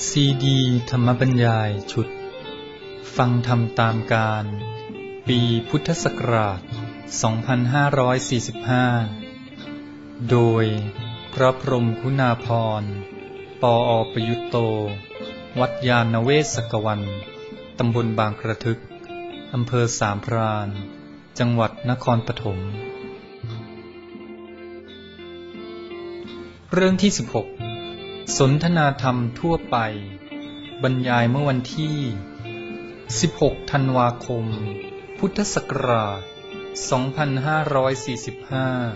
ซีดีธรรมบรรยายชุดฟังธรรมตามการปีพุทธศักราช 2545 โดยพระพรหมคุณาภรณ์ ปอ.ประยุตโต วัดยานเวศกวัน ตำบลบางกระทึก อำเภอสามพราน จังหวัดนครปฐม เรื่องที่ 16 สนทนาธรรมทั่วไปบรรยายเมื่อวันที่ 16 ธันวาคม พุทธศักราช 2545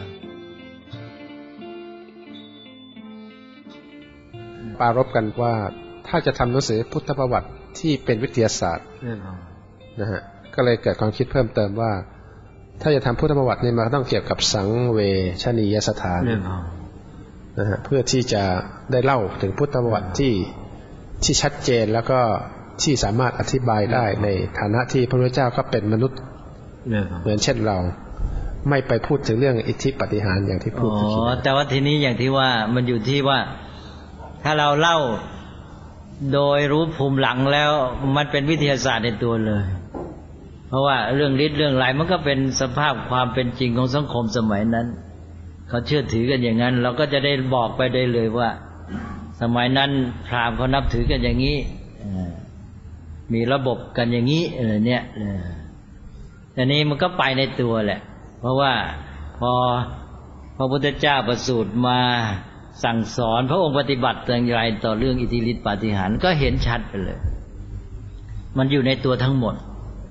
ปรารภกันว่าถ้าจะทำหนังสือพุทธประวัติที่เป็นวิทยาศาสตร์นะฮะก็เลยเกิดความคิดเพิ่มเติมว่าถ้าจะทำพุทธประวัติเนี่ยมันต้องเกี่ยวกับสังเวชนียสถานนะฮะเพื่อที่จะได้เล่าถึงพุทธประวัติที่ชัดเจนแล้วก็ที่สามารถอธิบายได้ในฐานะที่พระพุทธเจ้าก็เป็นมนุษย์เหมือนเช่นเราไม่ไปพูดถึงเรื่องอิทธิปาฏิหาริย์อย่างที่พูดแต่ว่าทีนี้อย่างที่ว่ามันอยู่ที่ว่าถ้าเราเล่าโดยรู้ภูมิหลังแล้วมันเป็นวิทยาศาสตร์ในตัวเลยเพราะว่าเรื่องฤทธิ์เรื่องไรมันก็เป็นสภาพความเป็นจริงของสังคมสมัยนั้นเขาเชื่อถือกันอย่างนั้นเราก็จะได้บอกไปได้เลยว่าสมัยนั้นพราหมณ์เขานับถือกันอย่างนี้มีระบบกันอย่างนี้เนี่ยอันนี้มันก็ไปในตัวแหละเพราะว่าพอพระพุทธเจ้าประสูติมาสั่งสอนพระองค์ปฏิบัติอย่างไรต่อเรื่องอิทธิฤทธิปาฏิหาริย์ก็เห็นชัดไปเลยมันอยู่ในตัวทั้งหมด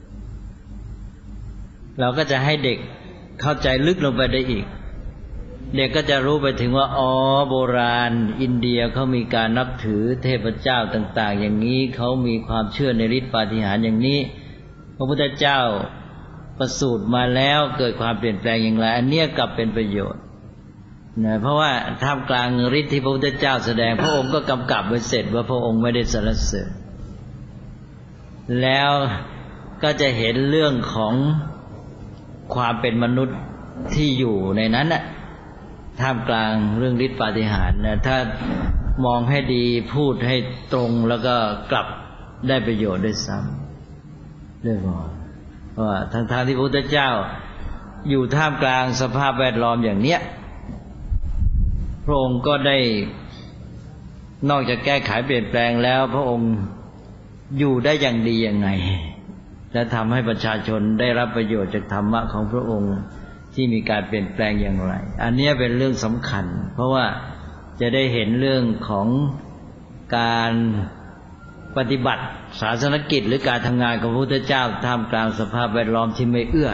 เราก็จะให้เด็กเข้าใจลึกลงไปได้อีกเด็กก็จะรู้ไปถึงว่าอ๋อโบราณอินเดียเขามีการนับถือเทพเจ้าต่างๆอย่างนี้เขามีความเชื่อในฤทธิปาฏิหาริย์อย่างนี้พระพุทธเจ้าประสูติมาแล้วเกิดความเปลี่ยนแปลงอย่างไรอันเนี้ยกลับเป็นประโยชน์นะเพราะว่าท่ามกลางฤทธิ์ที่พระพุทธเจ้าแสดงพระองค์ก็กำกับไว้เสร็จว่าพระองค์ไม่ได้สรรเสริญแล้วก็จะเห็นเรื่องของความเป็นมนุษย์ที่อยู่ในนั้นน่ะท่ามกลางเรื่องฤทธิ์ปาฏิหาริย์นะถ้ามองให้ดีพูดให้ตรงแล้วก็กลับได้ประโยชน์ด้วยซ้ำด้วยว่าทางที่พระพุทธเจ้าอยู่ท่ามกลางสภาพแวดล้อมอย่างเนี้ยพระองค์ก็ได้นอกจากแก้ไขเปลี่ยนแปลงแล้วพระองค์อยู่ได้อย่างดียังไงและทำให้ประชาชนได้รับประโยชน์จากธรรมะของพระองค์ที่มีการเปลี่ยนแปลงอย่างไรอันนี้เป็นเรื่องสำคัญเพราะว่าจะได้เห็นเรื่องของการปฏิบัติศาสนกิจหรือการทำงานของพระพุทธเจ้าท่ามกลางสภาพแวดล้อมที่ไม่เอื้อ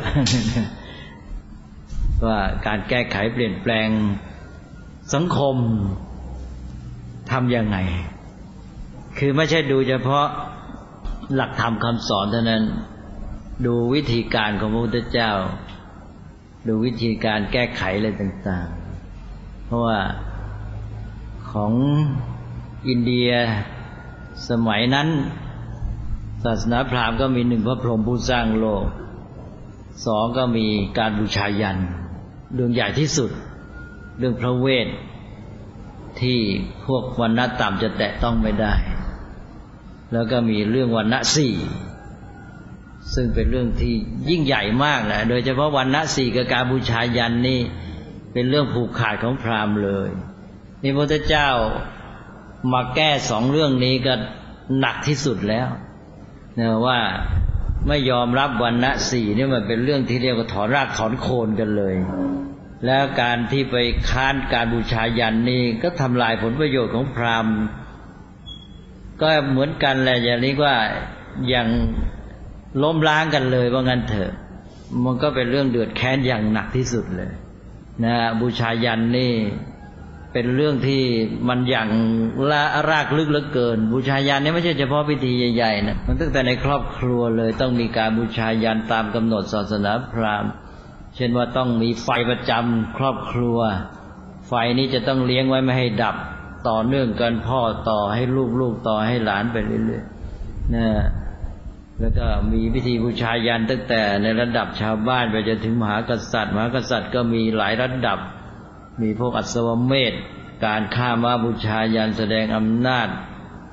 ว่าการแก้ไขเปลี่ยนแปลงสังคมทำยังไงคือไม่ใช่ดูเฉพาะหลักธรรมคำสอนเท่านั้นดูวิธีการของพระพุทธเจ้าดูวิธีการแก้ไขอะไรต่างๆเพราะว่าของอินเดียสมัยนั้นศาสนาพราหมณ์ก็มีหนึ่งพระพรหมผู้สร้างโลกสองก็มีการบูชายัญเรื่องใหญ่ที่สุดเรื่องพระเวทที่พวกวรรณะต่ำจะแตะต้องไม่ได้แล้วก็มีเรื่องวรรณะสี่ซึ่งเป็นเรื่องที่ยิ่งใหญ่มากนะโดยเฉพาะวรรณะสี่กับการบูชายัญนี่เป็นเรื่องผูกขาดของพราหมณ์เลยนี่พระพุทธเจ้ามาแก้สองเรื่องนี้ก็หนักที่สุดแล้วนะว่าไม่ยอมรับวรรณะสี่นี่มันเป็นเรื่องที่เรียกว่าถอนรากถอนโคนกันเลยแล้วการที่ไปค้านการบูชายัญนี่ก็ทำลายผลประโยชน์ของพราหมณ์ก็เหมือนกันแหละอย่างนี้ว่าอย่างล้มล้างกันเลยว่างั้นเถอะมันก็เป็นเรื่องเดือดแค้นอย่างหนักที่สุดเลยนะบูชายัญนี่เป็นเรื่องที่มันอย่างรากลึกเหลือเกินบูชายัญนี่ไม่ใช่เฉพาะพิธีใหญ่ๆนะมันตั้งแต่ในครอบครัวเลยต้องมีการบูชายัญตามกำหนดศาสนาพราหมณ์เช่นว่าต้องมีไฟประจำครอบครัวไฟนี้จะต้องเลี้ยงไว้ไม่ให้ดับต่อเนื่องกันพ่อต่อให้ลูกต่อให้หลานไปเรื่อยๆนะแล้วก็มีพิธีบูชายัญตั้งแต่ในระดับชาวบ้านไปจนถึงมหากษัตริย์ก็มีหลายระดับมีพวกอัศวเมธการฆ่าม้าบูชายัญแสดงอำนาจท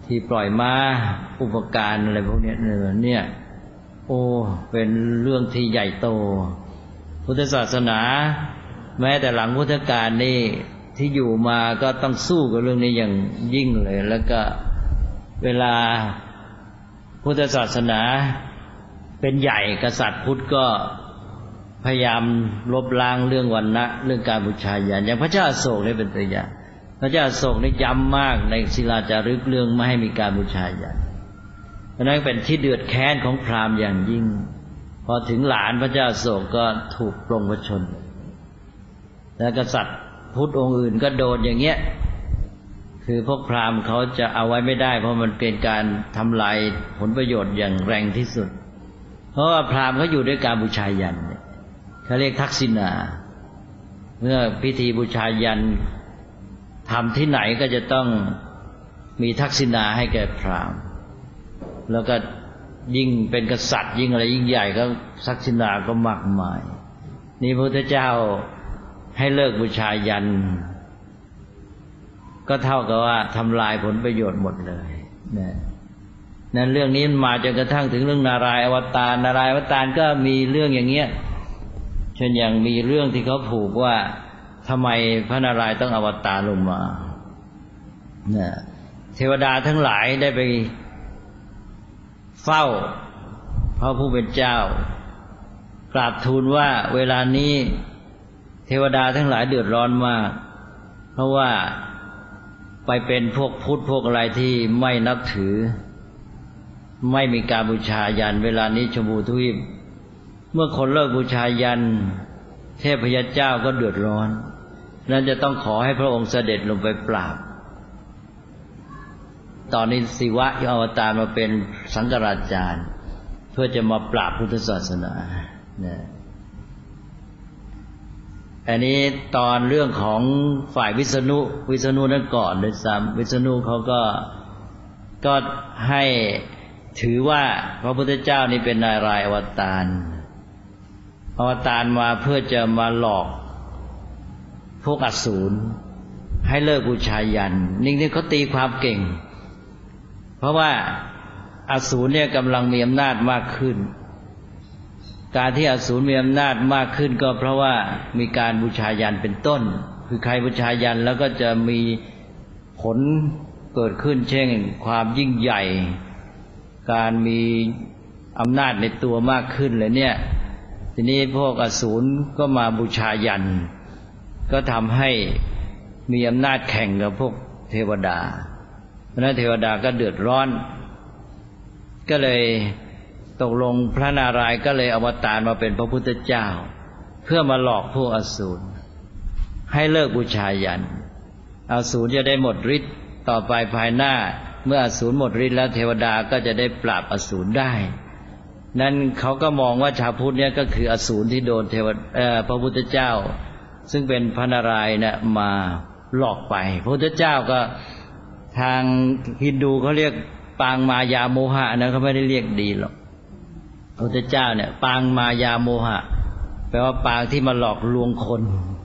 ที่ปล่อยม้าอุปการอะไรพวกนี้เนี่ยโอ้เป็นเรื่องที่ใหญ่โตพุทธศาสนาแม้แต่หลังพุทธกาลนี่ที่อยู่มาก็ต้องสู้กับเรื่องนี้อย่างยิ่งเลยแล้วก็เวลาพุทธศาสนาเป็นใหญ่กษัตริย์พุทธก็พยายามลบล้างเรื่องวรรณะเรื่องการบูชายันอย่างพระเจ้าอโศกนี่เป็นตัวอย่างพระเจ้าอโศกนี่ย้ำมากในศิลาจารึกเรื่องไม่ให้มีการบูชายันเพราะนั้นเป็นที่เดือดแค้นของพราหมณ์อย่างยิ่งพอถึงหลานพระเจ้าอโศกก็ถูกปลงพระชนม์แล้วกษัตริย์พุทธองค์อื่นก็โดนอย่างเงี้ยคือพวกพราหมณ์เขาจะเอาไว้ไม่ได้เพราะมันเป็นการทำลายผลประโยชน์อย่างแรงที่สุดเพราะว่าพราหมณ์เขาอยู่ด้วยการบูชายันเขาเรียกทักษิณาเมื่อพิธีบูชายันทำที่ไหนก็จะต้องมีทักษิณาให้แก่พราหมณ์แล้วก็ยิ่งเป็นกษัตริย์ยิ่งอะไรยิ่งใหญ่ก็ทักษิณาก็มากมายนี่พระพุทธเจ้าให้เลิกบูชายันก็เท่ากับว่าทำลายผลประโยชน์หมดเลยนั่นเรื่องนี้มาจนกระทั่งถึงเรื่องนารายณ์อวตารนารายณ์อวตารก็มีเรื่องอย่างเงี้ยเช่นอย่างมีเรื่องที่เขาผูกว่าทำไมพระนารายณ์ต้องอวตารลงมาเทวดาทั้งหลายได้ไปเฝ้าพระผู้เป็นเจ้ากราบทูลว่าเวลานี้เทวดาทั้งหลายเดือดร้อนมากเพราะว่าไปเป็นพวกพุทธพวกอะไรที่ไม่นับถือไม่มีการบูชายันเวลานี้ชมพูทวีปเมื่อคนเลิกบูชายันเทพยเจ้าก็เดือดร้อนนั้นจะต้องขอให้พระองค์เสด็จลงไปปราบตอนนี้ศิวะอวตารมาเป็นสังฆราชาเพื่อจะมาปราบพุทธศาสนาอันนี้ตอนเรื่องของฝ่ายวิษณุนั้นก่อนเลยซ้ำวิษณุเขาก็ให้ถือว่าพระพุทธเจ้านี่เป็นนารายณ์อวตารมาเพื่อจะมาหลอกพวกอสูรให้เลิกบูชายันนี่เขาตีความเก่งเพราะว่าอสูรเนี่ยกำลังมีอำนาจมากขึ้นการที่อสูรมีอำนาจมากขึ้นก็เพราะว่ามีการบูชายันเป็นต้นคือใครบูชายันแล้วก็จะมีผลเกิดขึ้นเช่นความยิ่งใหญ่การมีอำนาจในตัวมากขึ้นเลยเนี่ยทีนี้พวกอสูรก็มาบูชายันก็ทำให้มีอำนาจแข่งกับพวกเทวดาเพราะนั้นเทวดาก็เดือดร้อนก็เลยตกลงพระนารายณ์ก็เลยอวตารมาเป็นพระพุทธเจ้าเพื่อมาหลอกพวกอสูรให้เลิกบูชายันอสูรจะได้หมดฤทธิ์ต่อไปภายหน้าเมื่ออสูรหมดฤทธิ์แล้วเทวดาก็จะได้ปราบอสูรได้นั้นเขาก็มองว่าชาวพุทธเนี่ยก็คืออสูรที่โดนพระพุทธเจ้าซึ่งเป็นพระนารายณ์เนี่ยมาหลอกไปพระพุทธเจ้าก็ทางฮินดูเขาเรียกปางมายาโมหะนะเขาไม่ได้เรียกดีหรอกพระพุทธเจ้าเนี่ยปางมายาโมหะแปลว่าปางที่มาหลอกลวงคน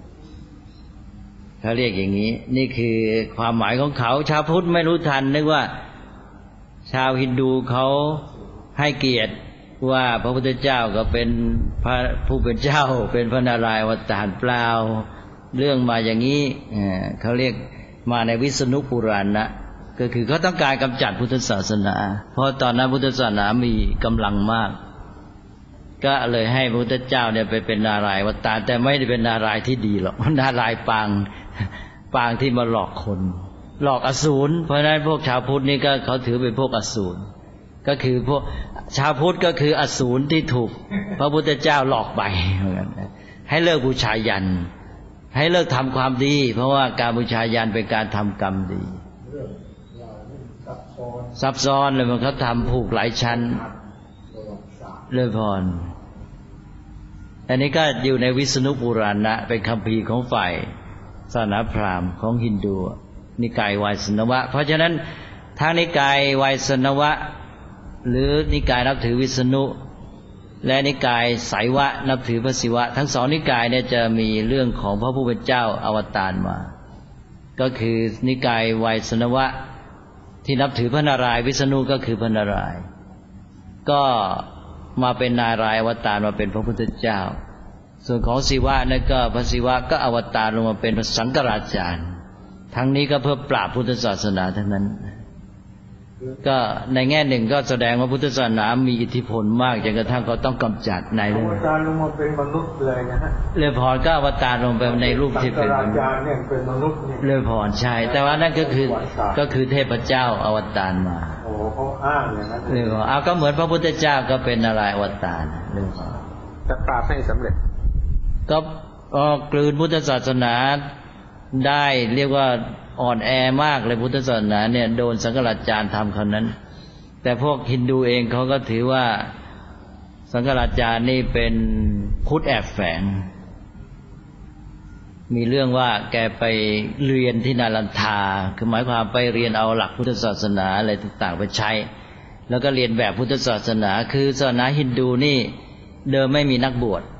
เขาเรียกอย่างนี้นี่คือความหมายของเขาชาวพุทธไม่รู้ทันนึกว่าชาวฮินดูเขาให้เกียรติว่าพระพุทธเจ้าก็เป็นพระผู้เป็นเจ้าเป็นพระนารายณ์อวตารเปล่าเรื่องมาอย่างนี้เขาเรียกมาในวิษณุปุราณะก็คือเขาต้องการกำจัดพุทธศาสนาเพราะตอนนั้นพุทธศาสนามีกำลังมากก็เลยให้พระพุทธเจ้าเนี่ยไปเป็นนารายณ์อวตารแต่ไม่ได้เป็นนารายณ์ที่ดีหรอกนารายณ์ปางที่มาหลอกคนหลอกอสูรเพราะฉะนั้นพวกชาวพุทธนี่ก็เขาถือเป็นพวกอสูรก็คือพวกชาวพุทธก็คืออสูรที่ถูกพระพุทธเจ้าหลอกไปให้เลิกบูชายันให้เลิกทำความดีเพราะว่าการบูชายันเป็นการทำกรรมดีซับซ้อนเลยมันเขาทำผูกหลายชั้นเลยพรอันนี้ก็อยู่ในวิษณุปุราณะเป็นคัมภีร์ของฝ่ายศาสนาพราหมณ์ของฮินดูนิกายไวสนวะเพราะฉะนั้นทางนิกายไวสนวะหรือนิกายนับถือวิษณุและนิกายไสยวะนับถือพระศิวะทั้งสองนิกายเนี่ยจะมีเรื่องของพระผู้เป็นเจ้าอวตารมาก็คือนิกายไวสนวะที่นับถือพระนารายณ์วิษณุก็คือพระนารายณ์ก็มาเป็นนารายณ์อวตารมาเป็นพระพุทธเจ้าส่วนของศิวะนั่นก็พระศิวะก็อวตารลงมาเป็นพระสังฆราชาทั้งนี้ก็เพื่อปราบพุทธศาสนาทั้งนั้นก็ในแง่หนึ่งก็แสดงว่าพุทธศาสนามีอิทธิพลมากจนกระทั่งเขาต้องกำจัดในเรื่องอวตารลงมาเป็นมนุษย์เลยนะฮะเรือพรก็อวตารลงไปในรูปที่เป็นมนุษย์เรือพรใช่แต่ว่านั่นก็คือเทพเจ้าอวตารมาโอ้เขาอ้างอย่างนั้นเรือพรก็เหมือนพระพุทธเจ้าก็เป็นอะไรอวตารเรือพรจะปราบให้สำเร็จก็กลืนพุทธศาสนาได้เรียกว่าอ่อนแอมากเลยพุทธศาสนาเนี่ยโดนสังฆราชาทำคนนั้นแต่พวกฮินดูเองเขาก็ถือว่าสังฆราชานี่เป็นพุทธแอบแฝงมีเรื่องว่าแกไปเรียนที่นาลันทาคือหมายความไปเรียนเอาหลักพุทธศาสนาอะไรต่างๆไปใช้แล้วก็เรียนแบบพุทธศาสนาคือศาสนาฮินดูนี่เดิมไม่มีนักบวช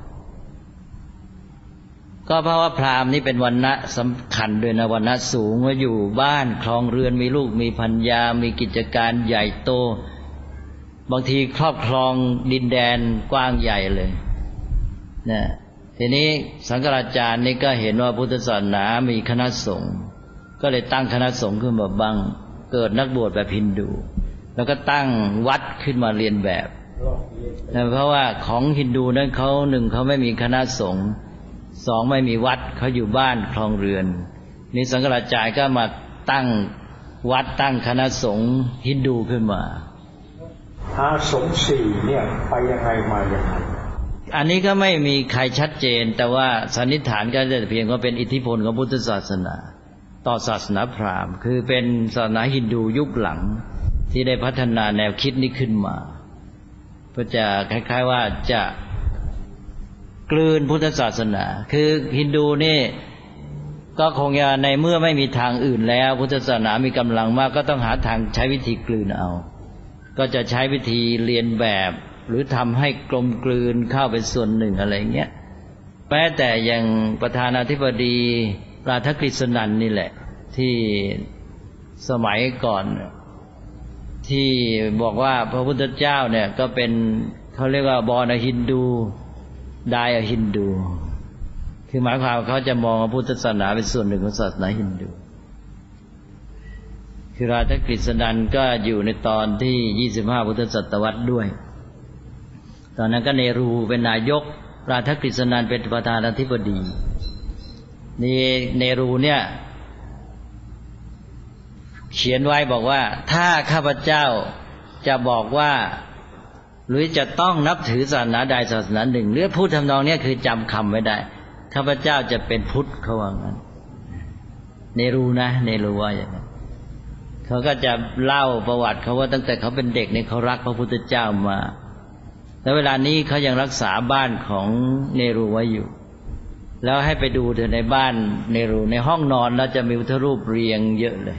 ก็เพราะว่าพราหมณ์นี่เป็นวรรณะสำคัญด้วยนะวรรณะสูงว่าอยู่บ้านครองเรือนมีลูกมีภรรยามีกิจการใหญ่โตบางทีครอบครองดินแดนกว้างใหญ่เลยนะทีนี้สังฆราชานี่ก็เห็นว่าพุทธศาสนามีคณะสงฆ์ก็เลยตั้งคณะสงฆ์ขึ้นมาบ้างเกิดนักบวชแบบฮินดูแล้วก็ตั้งวัดขึ้นมาเรียนแบบนะเพราะว่าของฮินดูนั้นเขาหนึ่งเขาไม่มีคณะสงฆ์สองไม่มีวัดเขาอยู่บ้านครองเรือนนี่สังฆราชาก็มาตั้งวัดตั้งคณะสงฆ์ฮินดูขึ้นมาอาสงฆ์สี่เนี่ยไปยังไงมาอย่างไรอันนี้ก็ไม่มีใครชัดเจนแต่ว่าสันนิษฐานก็จะเพียงว่าเป็นอิทธิพลของพุทธศาสนาต่อศาสนาพราหมณ์คือเป็นศาสนาฮินดูยุคหลังที่ได้พัฒนาแนวคิดนี้ขึ้นมาเพื่อจะคล้ายๆว่าจะกลืนพุทธศาสนาคือฮินดูนี่ก็คงจะในเมื่อไม่มีทางอื่นแล้วพุทธศาสนามีกำลังมากก็ต้องหาทางใช้วิธีกลืนเอาก็จะใช้วิธีเรียนแบบหรือทำให้กลมกลืนเข้าเป็นส่วนหนึ่งอะไรเงี้ยแม้แต่อย่างประธานาธิบดีราธกฤษณันนี่แหละที่สมัยก่อนที่บอกว่าพระพุทธเจ้าเนี่ยก็เป็นเขาเรียกว่าborn a Hindu die a Hinduคือหมายความเขาจะมองพุทธศาสนาเป็นส่วนหนึ่งของศาสนาฮินดูคือราธกฤษณันก็อยู่ในตอนที่25พุทธศตวรรษด้วยตอนนั้นก็เนรูเป็นนายกราธกฤษณันเป็นประธานาธิบดีนี่เนรูเนี่ยเขียนไว้บอกว่าถ้าข้าพเจ้าจะบอกว่าหรือจะต้องนับถือศาสนาใดศาสนาหนึ่งหรือพูดทำนองนี้คือจำคำไว้ได้ข้าพเจ้าจะเป็นพุทธเขาว่างั้นเนรูนะเนรูว่าอย่างนั้นเขาก็จะเล่าประวัติเขาว่าตั้งแต่เขาเป็นเด็กเนี่ยเขารักพระพุทธเจ้ามาแล้วเวลานี้เขายังรักษาบ้านของเนรูไว้อยู่แล้วให้ไปดูเถอะในบ้านเนรูในห้องนอนแล้วจะมีพุทธรูปเรียงเยอะเลย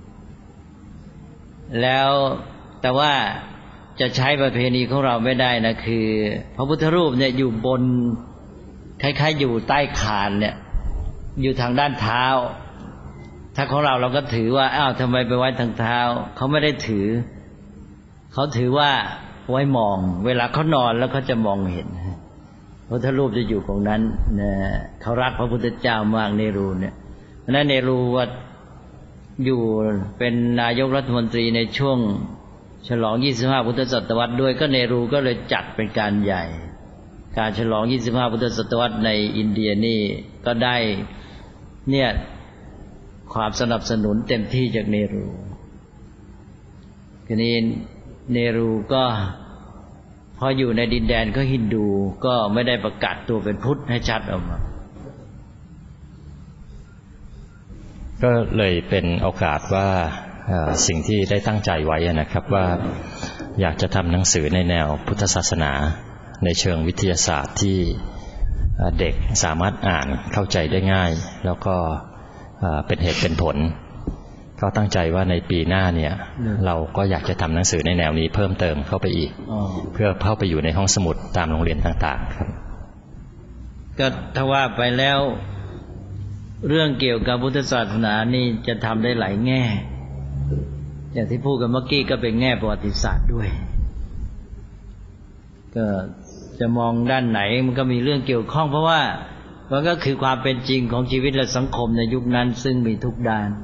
แล้วแต่ว่าจะใช้ประเพณีของเราไม่ได้นะคือพระพุทธรูปเนี่ยอยู่บนคล้ายๆอยู่ใต้คานเนี่ยอยู่ทางด้านเท้าถ้าของเราก็ถือว่าอ้าวทำไมไปไว้ทางเท้าเขาไม่ได้ถือเขาถือว่าไว้มองเวลาเขานอนแล้วเขาจะมองเห็นพระพุทธรูปจะอยู่ตรงนั้นนะเขารักพระพุทธเจ้ามากเนรูเนี่ยเพราะนั้นเนรูว่าอยู่เป็นนายกรัฐมนตรีในช่วงฉลอง25พุทธศตวรรษด้วยก็เนรูก็เลยจัดเป็นการใหญ่การฉลอง25พุทธศตวรรษในอินเดียนี่ก็ได้เนี่ยความสนับสนุนเต็มที่จากเนรูทีนี้เนรูก็พออยู่ในดินแดนก็ฮินดูก็ไม่ได้ประกาศตัวเป็นพุทธให้ชัดออกมาก็เลยเป็นโอกาสว่าสิ่งที่ได้ตั้งใจไว้นะครับว่าอยากจะทำหนังสือในแนวพุทธศาสนาในเชิงวิทยาศาสตร์ที่เด็กสามารถอ่านเข้าใจได้ง่ายแล้วก็เป็นเหตุเป็นผลก็ตั้งใจว่าในปีหน้าเนี่ยเราก็อยากจะทำหนังสือในแนวนี้เพิ่มเติมเข้าไปอีกเพื่อเข้าไปอยู่ในห้องสมุดตามโรงเรียนต่างๆครับก็ถ้าว่าไปแล้วเรื่องเกี่ยวกับพุทธศาสนานี่จะทำได้หลายแง่อย่างที่พูดกันเมื่อกี้ก็เป็นแง่ประวัติศาสตร์ด้วยก็จะมองด้านไหนมันก็มีเรื่องเกี่ยวข้องเพราะว่ามันก็คือความเป็นจริงของชีวิตและสังคมในยุคนั้นซึ่งมีทุกด้าน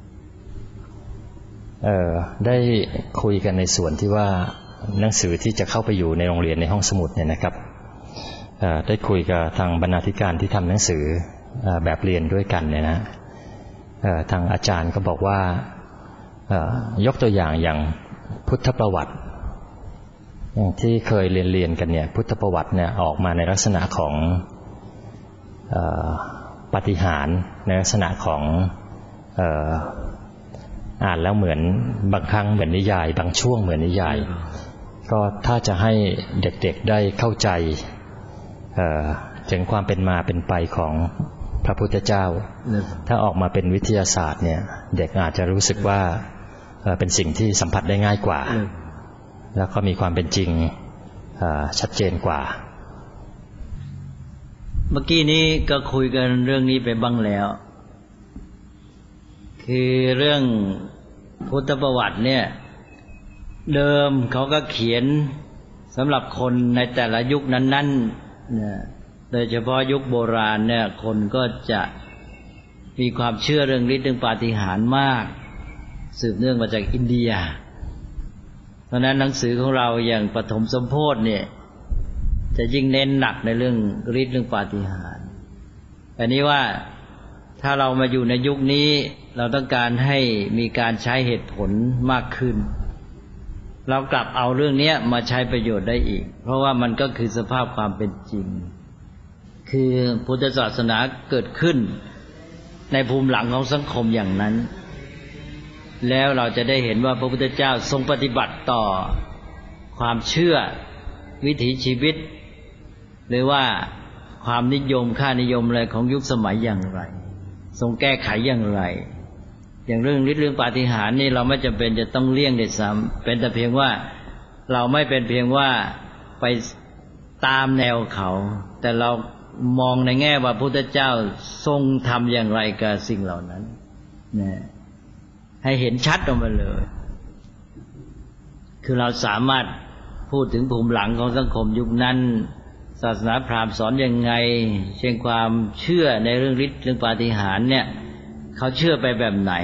ได้คุยกันในส่วนที่ว่าหนังสือที่จะเข้าไปอยู่ในโรงเรียนในห้องสมุดเนี่ยนะครับได้คุยกับทางบรรณาธิการที่ทำหนังสือแบบเรียนด้วยกันเนี่ยนะทางอาจารย์ก็บอกว่ายกตัวอย่างพุทธประวัติที่เคยเรียนกันเนี่ยพุทธประวัติเนี่ยออกมาในลักษณะของปาฏิหาริย์ในลักษณะของอ่านแล้วเหมือนบางครั้งเหมือนนิยายบางช่วงเหมือนนิยายก็ถ้าจะให้เด็กๆได้เข้าใจถึงความเป็นมาเป็นไปของพระพุทธเจ้าถ้าออกมาเป็นวิทยาศาสตร์เนี่ยเด็กอาจจะรู้สึกว่าเป็นสิ่งที่สัมผัสได้ง่ายกว่าแล้วก็มีความเป็นจริงชัดเจนกว่าเมื่อกี้นี้ก็คุยกันเรื่องนี้ไปบ้างแล้วคือเรื่องพุทธประวัติเนี่ยเดิมเขาก็เขียนสำหรับคนในแต่ละยุคนั้นๆเนี่ยโดยเฉพาะยุคโบราณเนี่ยคนก็จะมีความเชื่อเรื่องฤทธิ์เรื่องปาฏิหาริย์มากสืบเนื่องมาจากอินเดียเพราะนั้นหนังสือของเราอย่างปฐมสมโพธิเนี่ยจะยิ่งเน้นหนักในเรื่องฤทธิ์เรื่องปาฏิหาริย์อันนี้ว่าถ้าเรามาอยู่ในยุคนี้เราต้องการให้มีการใช้เหตุผลมากขึ้นเรากลับเอาเรื่องนี้มาใช้ประโยชน์ได้อีกเพราะว่ามันก็คือสภาพความเป็นจริงคือพุทธศาสนาเกิดขึ้นในภูมิหลังของสังคมอย่างนั้นแล้วเราจะได้เห็นว่าพระพุทธเจ้าทรงปฏิบัติต่อความเชื่อวิถีชีวิตหรือว่าความนิยมค่านิยมอะไรของยุคสมัยอย่างไรทรงแก้ไขอย่างไรอย่างเรื่องฤทธิ์เรื่องปาฏิหาริย์นี่เราไม่จำเป็นจะต้องเลี่ยงได้ซ้ำเป็นแต่เพียงว่าเราไม่เป็นเพียงว่าไปตามแนวเขาแต่เรามองในแง่ว่าพระพุทธเจ้าทรงทำอย่างไรกับสิ่งเหล่านั้นนะให้เห็นชัดออกมาเลยคือเราสามารถพูดถึงภูมิหลังของสังคมยุคนั้นศาสนาพราหมณ์สอนยังไงเช่นความเชื่อในเรื่องฤทธิ์เรื่องปาฏิหาริย์เนี่ยเขาเชื่อไปแบบไหน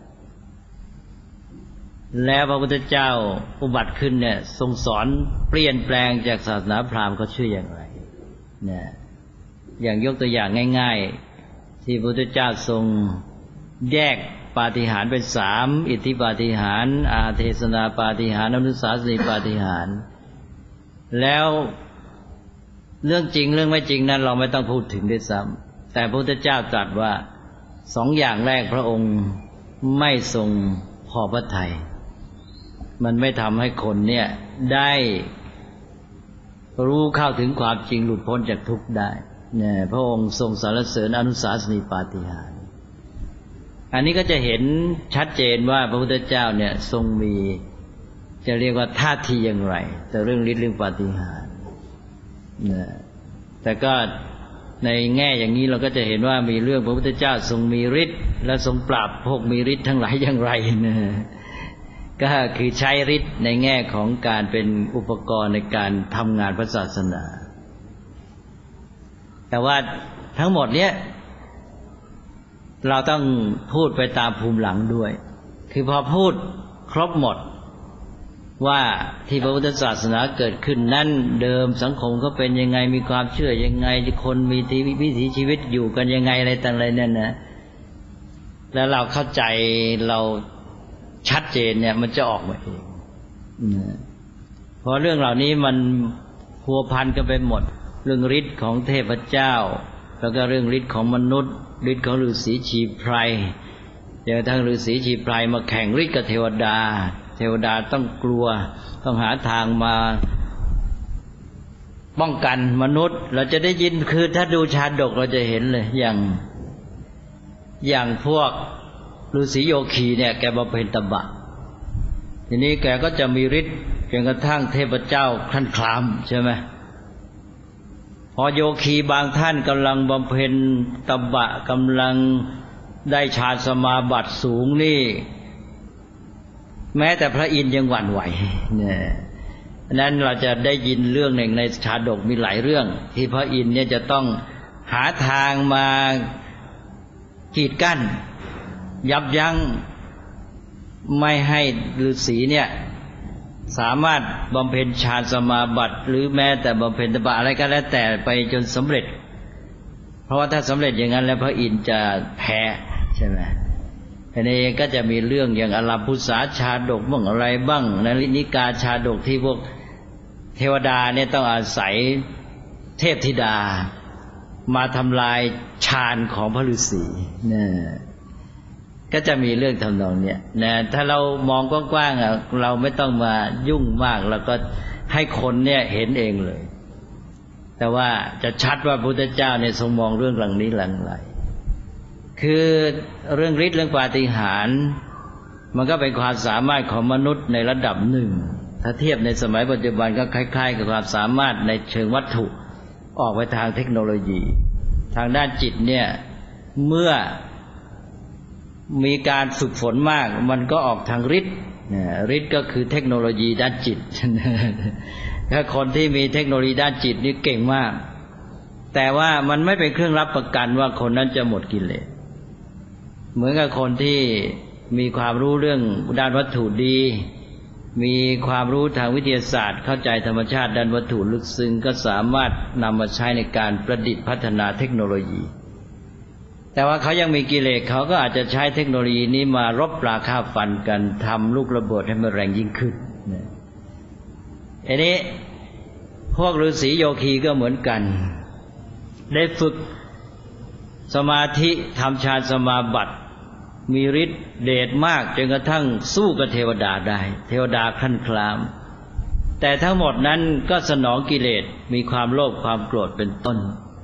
แล้วพระพุทธเจ้าอุบัติขึ้นเนี่ยทรงสอนเปลี่ยนแปลงจากศาสนาพราหมณ์เขาเชื่ออย่างไรเนี่ยอย่างยกตัวอย่างง่ายๆที่พระพุทธเจ้าทรงแยกปาฏิหาริย์เป็น3อิทธิปาฏิหาริย์อาเทศนาปาฏิหาริย์อนุสาสนีปาฏิหาริย์แล้วเรื่องจริงเรื่องไม่จริงนั้นเราไม่ต้องพูดถึงด้วยซ้ำแต่พระพุทธเจ้าตรัสว่า2อย่างแรกพระองค์ไม่ทรงพอพระทัยมันไม่ทำให้คนเนี่ยได้รู้เข้าถึงความจริงหลุดพ้นจากทุกข์ได้เนี่ยพระองค์ทรงสรรเสริญอนุสาสนีปาฏิหาริย์อันนี้ก็จะเห็นชัดเจนว่าพระพุทธเจ้าเนี่ยทรงมีจะเรียกว่าท่าทีอย่างไรแต่เรื่องฤทธิ์เรื่องปาฏิหาริย์เนี่ยแต่ก็ในแง่อย่างนี้เราก็จะเห็นว่ามีเรื่องพระพุทธเจ้าทรงมีฤทธิ์และทรงปราบพวกมีฤทธิ์ทั้งหลายอย่างไรนะก็คือใช้ฤทธิ์ในแง่ของการเป็นอุปกรณ์ในการทำงานพระศาสนาแต่ว่าทั้งหมดเนี้ยเราต้องพูดไปตามภูมิหลังด้วยคือพอพูดครบหมดว่าที่พระพุทธศาสนาเกิดขึ้นนั้นเดิมสังคมก็เป็นยังไงมีความเชื่อยังไงคนมีวิถีชีวิตอยู่กันยังไงอะไรต่างๆเนี่ยนะแล้วเราเข้าใจเราชัดเจนเนี่ยมันจะออกมาเองเพราะเรื่องเหล่านี้มันพัวพันกันไปหมดเรื่องฤทธิ์ของเทพเจ้าแล้วก็เรื่องฤทธิ์ของมนุษย์ฤทธิ์ของฤาษีชีไพรจนกระทั่งฤาษีชีไพรมาแข่งฤทธิ์กับเทวดาเทวดาต้องกลัวต้องหาทางมาป้องกันมนุษย์เราจะได้ยินคือถ้าดูชาดกเราจะเห็นเลยอย่างพวกฤาษีโยคีเนี่ยแกบำเพ็ญตบะทีนี้แกก็จะมีฤทธิ์จนกระทั่งเทพเจ้าคลั่นคลามใช่ไหมพอโยคีบางท่านกำลังบำเพ็ญตบะกำลังได้ฌานสมาบัติสูงนี่แม้แต่พระอินทร์ยังหวั่นไหวเนี่ยนั้นเราจะได้ยินเรื่องหนึ่งในชาดกมีหลายเรื่องที่พระอินทร์เนี่ยจะต้องหาทางมากีดกั้นยับยั้งไม่ให้ฤาษีเนี่ยสามารถบำเพ็ญฌานสมาบัติหรือแม้แต่บำเพ็ญตบะอะไรก็แล้วแต่ไปจนสำเร็จเพราะว่าถ้าสำเร็จอย่างนั้นแล้วพระอินทร์จะแพ้ใช่ไหมอันนี้ก็จะมีเรื่องอย่างอลัมพุสาชาดกบ้างอะไรบ้างนลินิกาชาดกที่พวกเทวดาเนี่ยต้องอาศัยเทพธิดามาทำลายฌานของพระฤาษีเนี่ยก็จะมีเรื่องทำนองเนี้ยนะถ้าเรามองกว้างๆเราไม่ต้องมายุ่งมากแล้วก็ให้คนเนี่ยเห็นเองเลยแต่ว่าจะชัดว่าพระพุทธเจ้าเนี่ยทรงมองเรื่องหลังนี้หลังไหลคือเรื่องฤทธิ์เรื่องปาฏิหาริย์มันก็เป็นความสามารถของมนุษย์ในระดับหนึ่งถ้าเทียบในสมัยปัจจุบันก็คล้ายๆกับความสามารถในเชิงวัตถุออกไปทางเทคโนโลยีทางด้านจิตเนี่ยเมื่อมีการฝึกฝนมากมันก็ออกทางฤทธิ์ฤทธิ์ก็คือเทคโนโลยีด้านจิตถ้าคนที่มีเทคโนโลยีด้านจิตนี่เก่งมากแต่ว่ามันไม่เป็นเครื่องรับประกันว่าคนนั้นจะหมดกิเลสเหมือนกับคนที่มีความรู้เรื่องด้านวัตถุดีมีความรู้ทางวิทยาศาสตร์เข้าใจธรรมชาติด้านวัตถุลึกซึ้งก็สามารถนำมาใช้ในการประดิษฐ์พัฒนาเทคโนโลยีแต่ว่าเขายังมีกิเลสเขาก็อาจจะใช้เทคโนโลยีนี้มารบราฆ่าฟันกันทำลูกระเบิดให้มันแรงยิ่งขึ้นอันนี้พวกฤาษีโยคีก็เหมือนกันได้ฝึกสมาธิทำฌานสมาบัติมีฤทธิ์เดชมากจนกระทั่งสู้กับเทวดาได้เทวดาคลั่นคลามแต่ทั้งหมดนั้นก็สนองกิเลสมีความโลภความโกรธเป็นต้น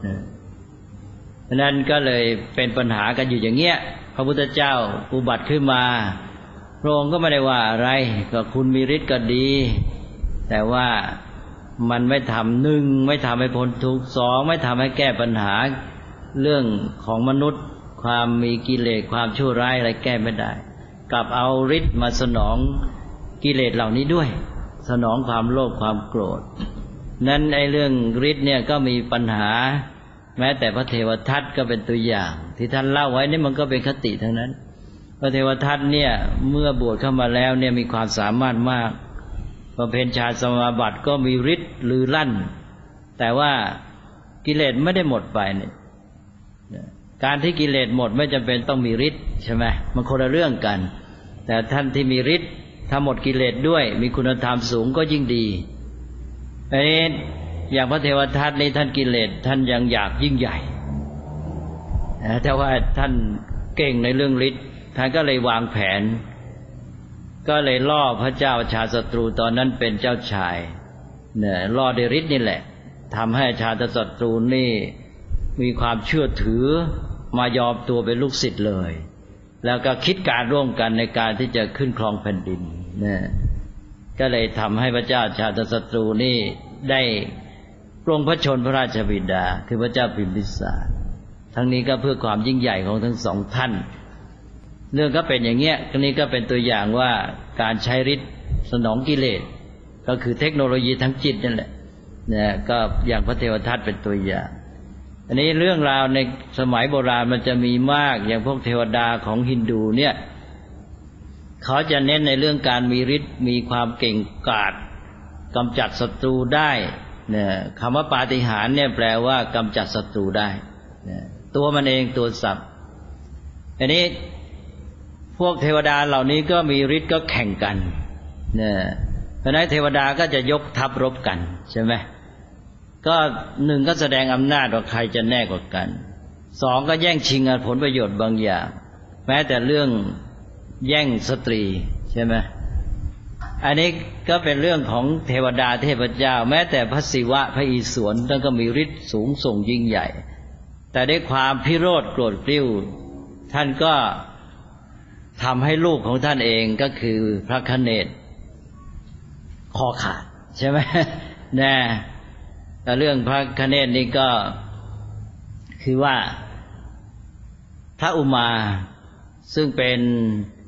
นั้นก็เลยเป็นปัญหากันอยู่อย่างเงี้ยพระพุทธเจ้าอุบัติขึ้นมาพระองค์ก็ไม่ได้ว่าอะไรก็คุณมีฤทธิ์ก็ดีแต่ว่ามันไม่ทำหนึ่งไม่ทำให้พ้นทุกข์สองไม่ทำให้แก้ปัญหาเรื่องของมนุษย์ความมีกิเลสความชั่วร้ายอะไรแก้ไม่ได้กลับเอาฤทธิ์มาสนองกิเลสเหล่านี้ด้วยสนองความโลภความโกรธนั้นไอ้เรื่องฤทธิ์เนี่ยก็มีปัญหาแม้แต่พระเทวทัตก็เป็นตัวอย่างที่ท่านเล่าไว้นี่มันก็เป็นคติทั้งนั้นพระเทวทัตเนี่ยเมื่อบวชเข้ามาแล้วเนี่ยมีความสามารถมากบำเพ็ญฌานสมาบัติก็มีฤทธิ์ลือลั่นแต่ว่ากิเลสไม่ได้หมดไปเนี่ยการที่กิเลสหมดไม่จำเป็นต้องมีฤทธิ์ใช่ไหมมันคนละเรื่องกันแต่ท่านที่มีฤทธิ์ถ้าหมดกิเลสด้วยมีคุณธรรมสูงก็ยิ่งดีอันนี้อย่างพระเทวทัตนี่ท่านกิเลสท่านยังอยากยิ่งใหญ่แต่ว่าท่านเก่งในเรื่องฤทธิ์ท่านก็เลยวางแผนก็เลยล่อพระเจ้าชาติศัตรูตอนนั้นเป็นเจ้าชายเนี่ยล่อด้วยฤทธิ์นี่แหละทำให้ชาติศัตรูนี่มีความเชื่อถือมายอมตัวเป็นลูกศิษย์เลยแล้วก็คิดการร่วมกันในการที่จะขึ้นครองแผ่นดินเนี่ยก็เลยทำให้พระเจ้าชาติศัตรูนี่ได้ปลงพระชนพระราชบิดาคือพระเจ้าพิมพิสารทั้งนี้ก็เพื่อความยิ่งใหญ่ของทั้งสองท่านเรื่องก็เป็นอย่างเงี้ยนี้ก็เป็นตัวอย่างว่าการใช้ฤทธิ์สนองกิเลสก็คือเทคโนโลยีทั้งจิตนั่นแหละเนี่ยก็อย่างพระเทวทัตเป็นตัวอย่างอันนี้เรื่องราวในสมัยโบราณมันจะมีมากอย่างพวกเทวดาของฮินดูเนี่ยเขาจะเน้นในเรื่องการมีฤทธิ์มีความเก่งกาจกำจัดศัตรูได้เนี่ยคำว่าปาฏิหาริย์เนี่ยแปลว่ากำจัดศัตรูได้ตัวมันเองตัวศัพท์อันนี้พวกเทวดาเหล่านี้ก็มีฤทธิ์ก็แข่งกันเนี่ยเพราะนั้นเทวดาก็จะยกทัพรบกันใช่ไหมก็หนึ่งก็แสดงอำนาจว่าใครจะแน่กว่ากันสองก็แย่งชิงผลประโยชน์บางอย่างแม้แต่เรื่องแย่งสตรีใช่ไหมอันนี้ก็เป็นเรื่องของเทวดาเทพเจ้าแม้แต่พระศิวะพระอิศวรท่านก็มีฤทธิ์สูงส่งยิ่งใหญ่แต่ด้วยความพิโรธโกรธกริ้วท่านก็ทำให้ลูกของท่านเองก็คือพระคเนศคอขาดใช่ไหมแน่แต่เรื่องพระคเนศนี่ก็คือว่าพระอุมาซึ่งเป็นพ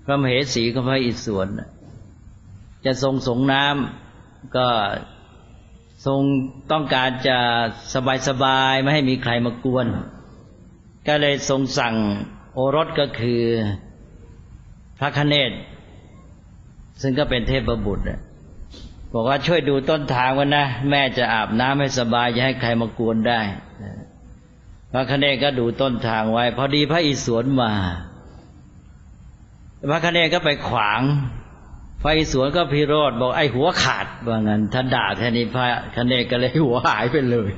ระมเหสีของพระอิศวรจะทรงสงน้ำก็ทรงต้องการจะสบายๆไม่ให้มีใครมากวนก็เลยทรงสั่งโอรสก็คือพระคเนศซึ่งก็เป็นเทพบุตรบอกว่าช่วยดูต้นทางไว้นะแม่จะอาบน้ำให้สบายอย่าให้ใครมากวนได้พระคเนศก็ดูต้นทางไว้พอดีพระอิศวรมาพระคเนศก็ไปขวางพระอิศวรก็พิโรธบอกไอ้หัวขาดว่างั้นท่านด่าแค่นี้พระคเนศก็เลยหัวหายไปเลย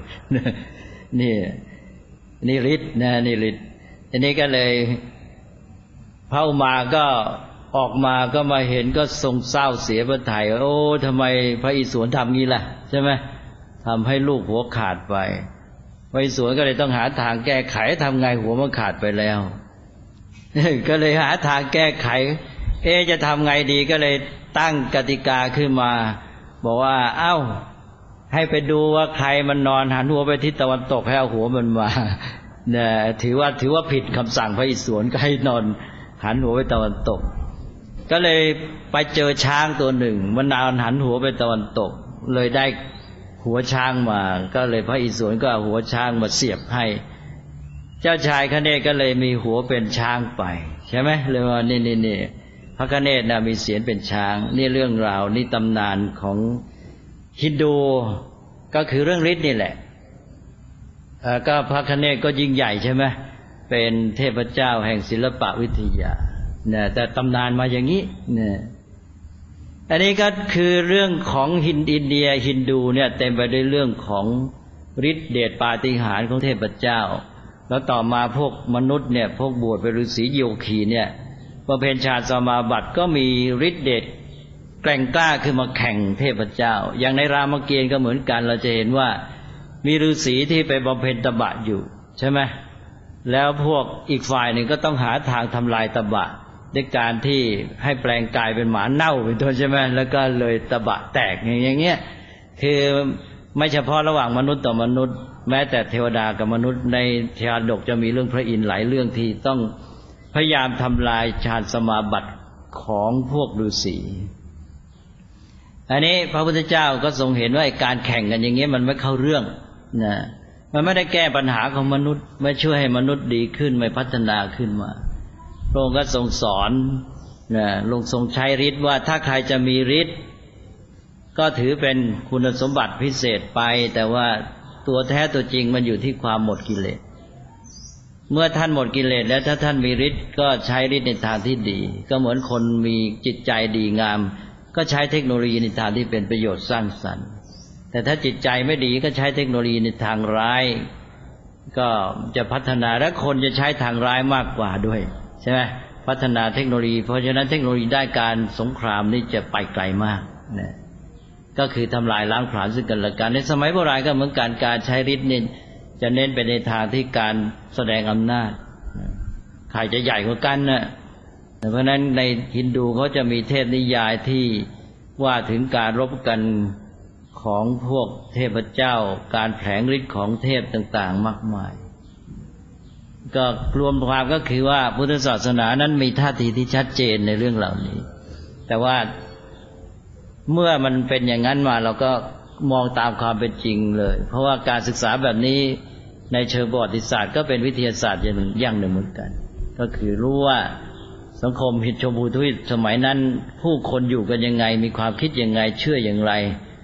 นี่ฤทธิ์นะนี่ฤทธิ์ทีนี้ก็เลยพระอุมาก็ออกมาก็มาเห็นก็ทรงเศร้าเสียพระทัยโอ้ทำไมพระอิศวรทำงี้ล่ะใช่ไหมทำให้ลูกหัวขาดไปพระอิศวรก็เลยต้องหาทางแก้ไขทำไงหัวมันขาดไปแล้วก็เลยหาทางแก้ไขจะทำไงดีก็เลยตั้งกติกาขึ้นมาบอกว่าเอ้าให้ไปดูว่าใครมันนอนหันหัวไปทิศตะวันตกให้เอาหัวมันมาเนี่ยถือว่าผิดคำสั่งพระอิศวรก็ให้นอนหันหัวไปตะวันตกก็เลยไปเจอช้างตัวหนึ่งมันนอนหันหัวไปตะวันตกเลยได้หัวช้างมาก็เลยพระอิศวรก็เอาหัวช้างมาเสียบให้เจ้าชายคเนศก็เลยมีหัวเป็นช้างไปใช่ไหมเลยว่านี่พระคเนศมีเสียงเป็นช้างนี่เรื่องราวนี่ตำนานของฮินดูก็คือเรื่องฤทธิ์นี่แหละก็พระคเนศก็ยิ่งใหญ่ใช่ไหมเป็นเทพเจ้าแห่งศิลปวิทยาเนี่ยแต่ตำนานมาอย่างนี้เนี่ยอันนี้ก็คือเรื่องของอินเดียฮินดูเนี่ยเต็มไปด้วยเรื่องของฤทธิ์เดชปาฏิหาริย์ของเทพเจ้าแล้วต่อมาพวกมนุษย์เนี่ยพวกบวชเป็นฤาษีโยคีเนี่ยพอเป็นฌานสมาบัติก็มีฤทธิ์เดชแกร่งกล้าขึ้นมาแข่งเทพเจ้าอย่างในรามเกียรติ์ก็เหมือนกันเราจะเห็นว่ามีฤาษีที่ไปบำเพ็ญตบะอยู่ใช่ไหมแล้วพวกอีกฝ่ายหนึ่งก็ต้องหาทางทำลายตบะด้วยการที่ให้แปลงกายเป็นหมาเน่าเป็นต้นใช่ไหมแล้วก็เลยตบะแตกอย่างเงี้ยคือไม่เฉพาะระหว่างมนุษย์ต่อมนุษย์แม้แต่เทวดากับมนุษย์ในชาดกจะมีเรื่องพระอินทร์หลายเรื่องที่ต้องพยายามทำลายฌานสมาบัติของพวกฤาษีอันนี้พระพุทธเจ้าก็ทรงเห็นว่าการแข่งกันอย่างเงี้ยมันไม่เข้าเรื่องนะมันไม่ได้แก้ปัญหาของมนุษย์ไม่ช่วยให้มนุษย์ดีขึ้นไม่พัฒนาขึ้นมาพระองค์ก็ทรงสอนนะลงทรงใช้ฤทธิ์ว่าถ้าใครจะมีฤทธิ์ก็ถือเป็นคุณสมบัติพิเศษไปแต่ว่าตัวแท้ตัวจริงมันอยู่ที่ความหมดกิเลสเมื่อท่านหมดกิเลสแล้วถ้าท่านมีฤทธิ์ก็ใช้ฤทธิ์ในทางที่ดีก็เหมือนคนมีจิตใจดีงามก็ใช้เทคโนโลยีในทางที่เป็นประโยชน์สร้างสรรค์แต่ถ้าจิตใจไม่ดีก็ใช้เทคโนโลยีในทางร้ายก็จะพัฒนาและคนจะใช้ทางร้ายมากกว่าด้วยใช่ไหมพัฒนาเทคโนโลยีเพราะฉะนั้นเทคโนโลยีได้การสงครามนี่จะไปไกลมากนะก็คือทำลายล้างผลาญซึ่งกันและกันในสมัยโบราณก็เหมือนการใช้ฤทธิ์นี่จะเน้นไปในทางที่การแสดงอำนาจใครจะใหญ่กว่ากันนะเพราะฉะนั้นในฮินดูเขาจะมีเทพนิยายที่ว่าถึงการรบกันของพวกเทพเจ้าการแผลงฤทธิ์ของเทพต่างๆมากมายก็รวมความก็คือว่าพุทธศาสนานั้นมีท่าทีที่ชัดเจนในเรื่องเหล่านี้แต่ว่าเมื่อมันเป็นอย่างนั้นมาเราก็มองตามความเป็นจริงเลยเพราะว่าการศึกษาแบบนี้ในเชิงประวัติศาสตร์ก็เป็นวิทยาศาสตร์อย่างหนึ่งเหมือนกันก็คือรู้ว่าสังคมชมพูทวีปสมัยนั้นผู้คนอยู่กันยังไงมีความคิดยังไงเชื่ออย่างไร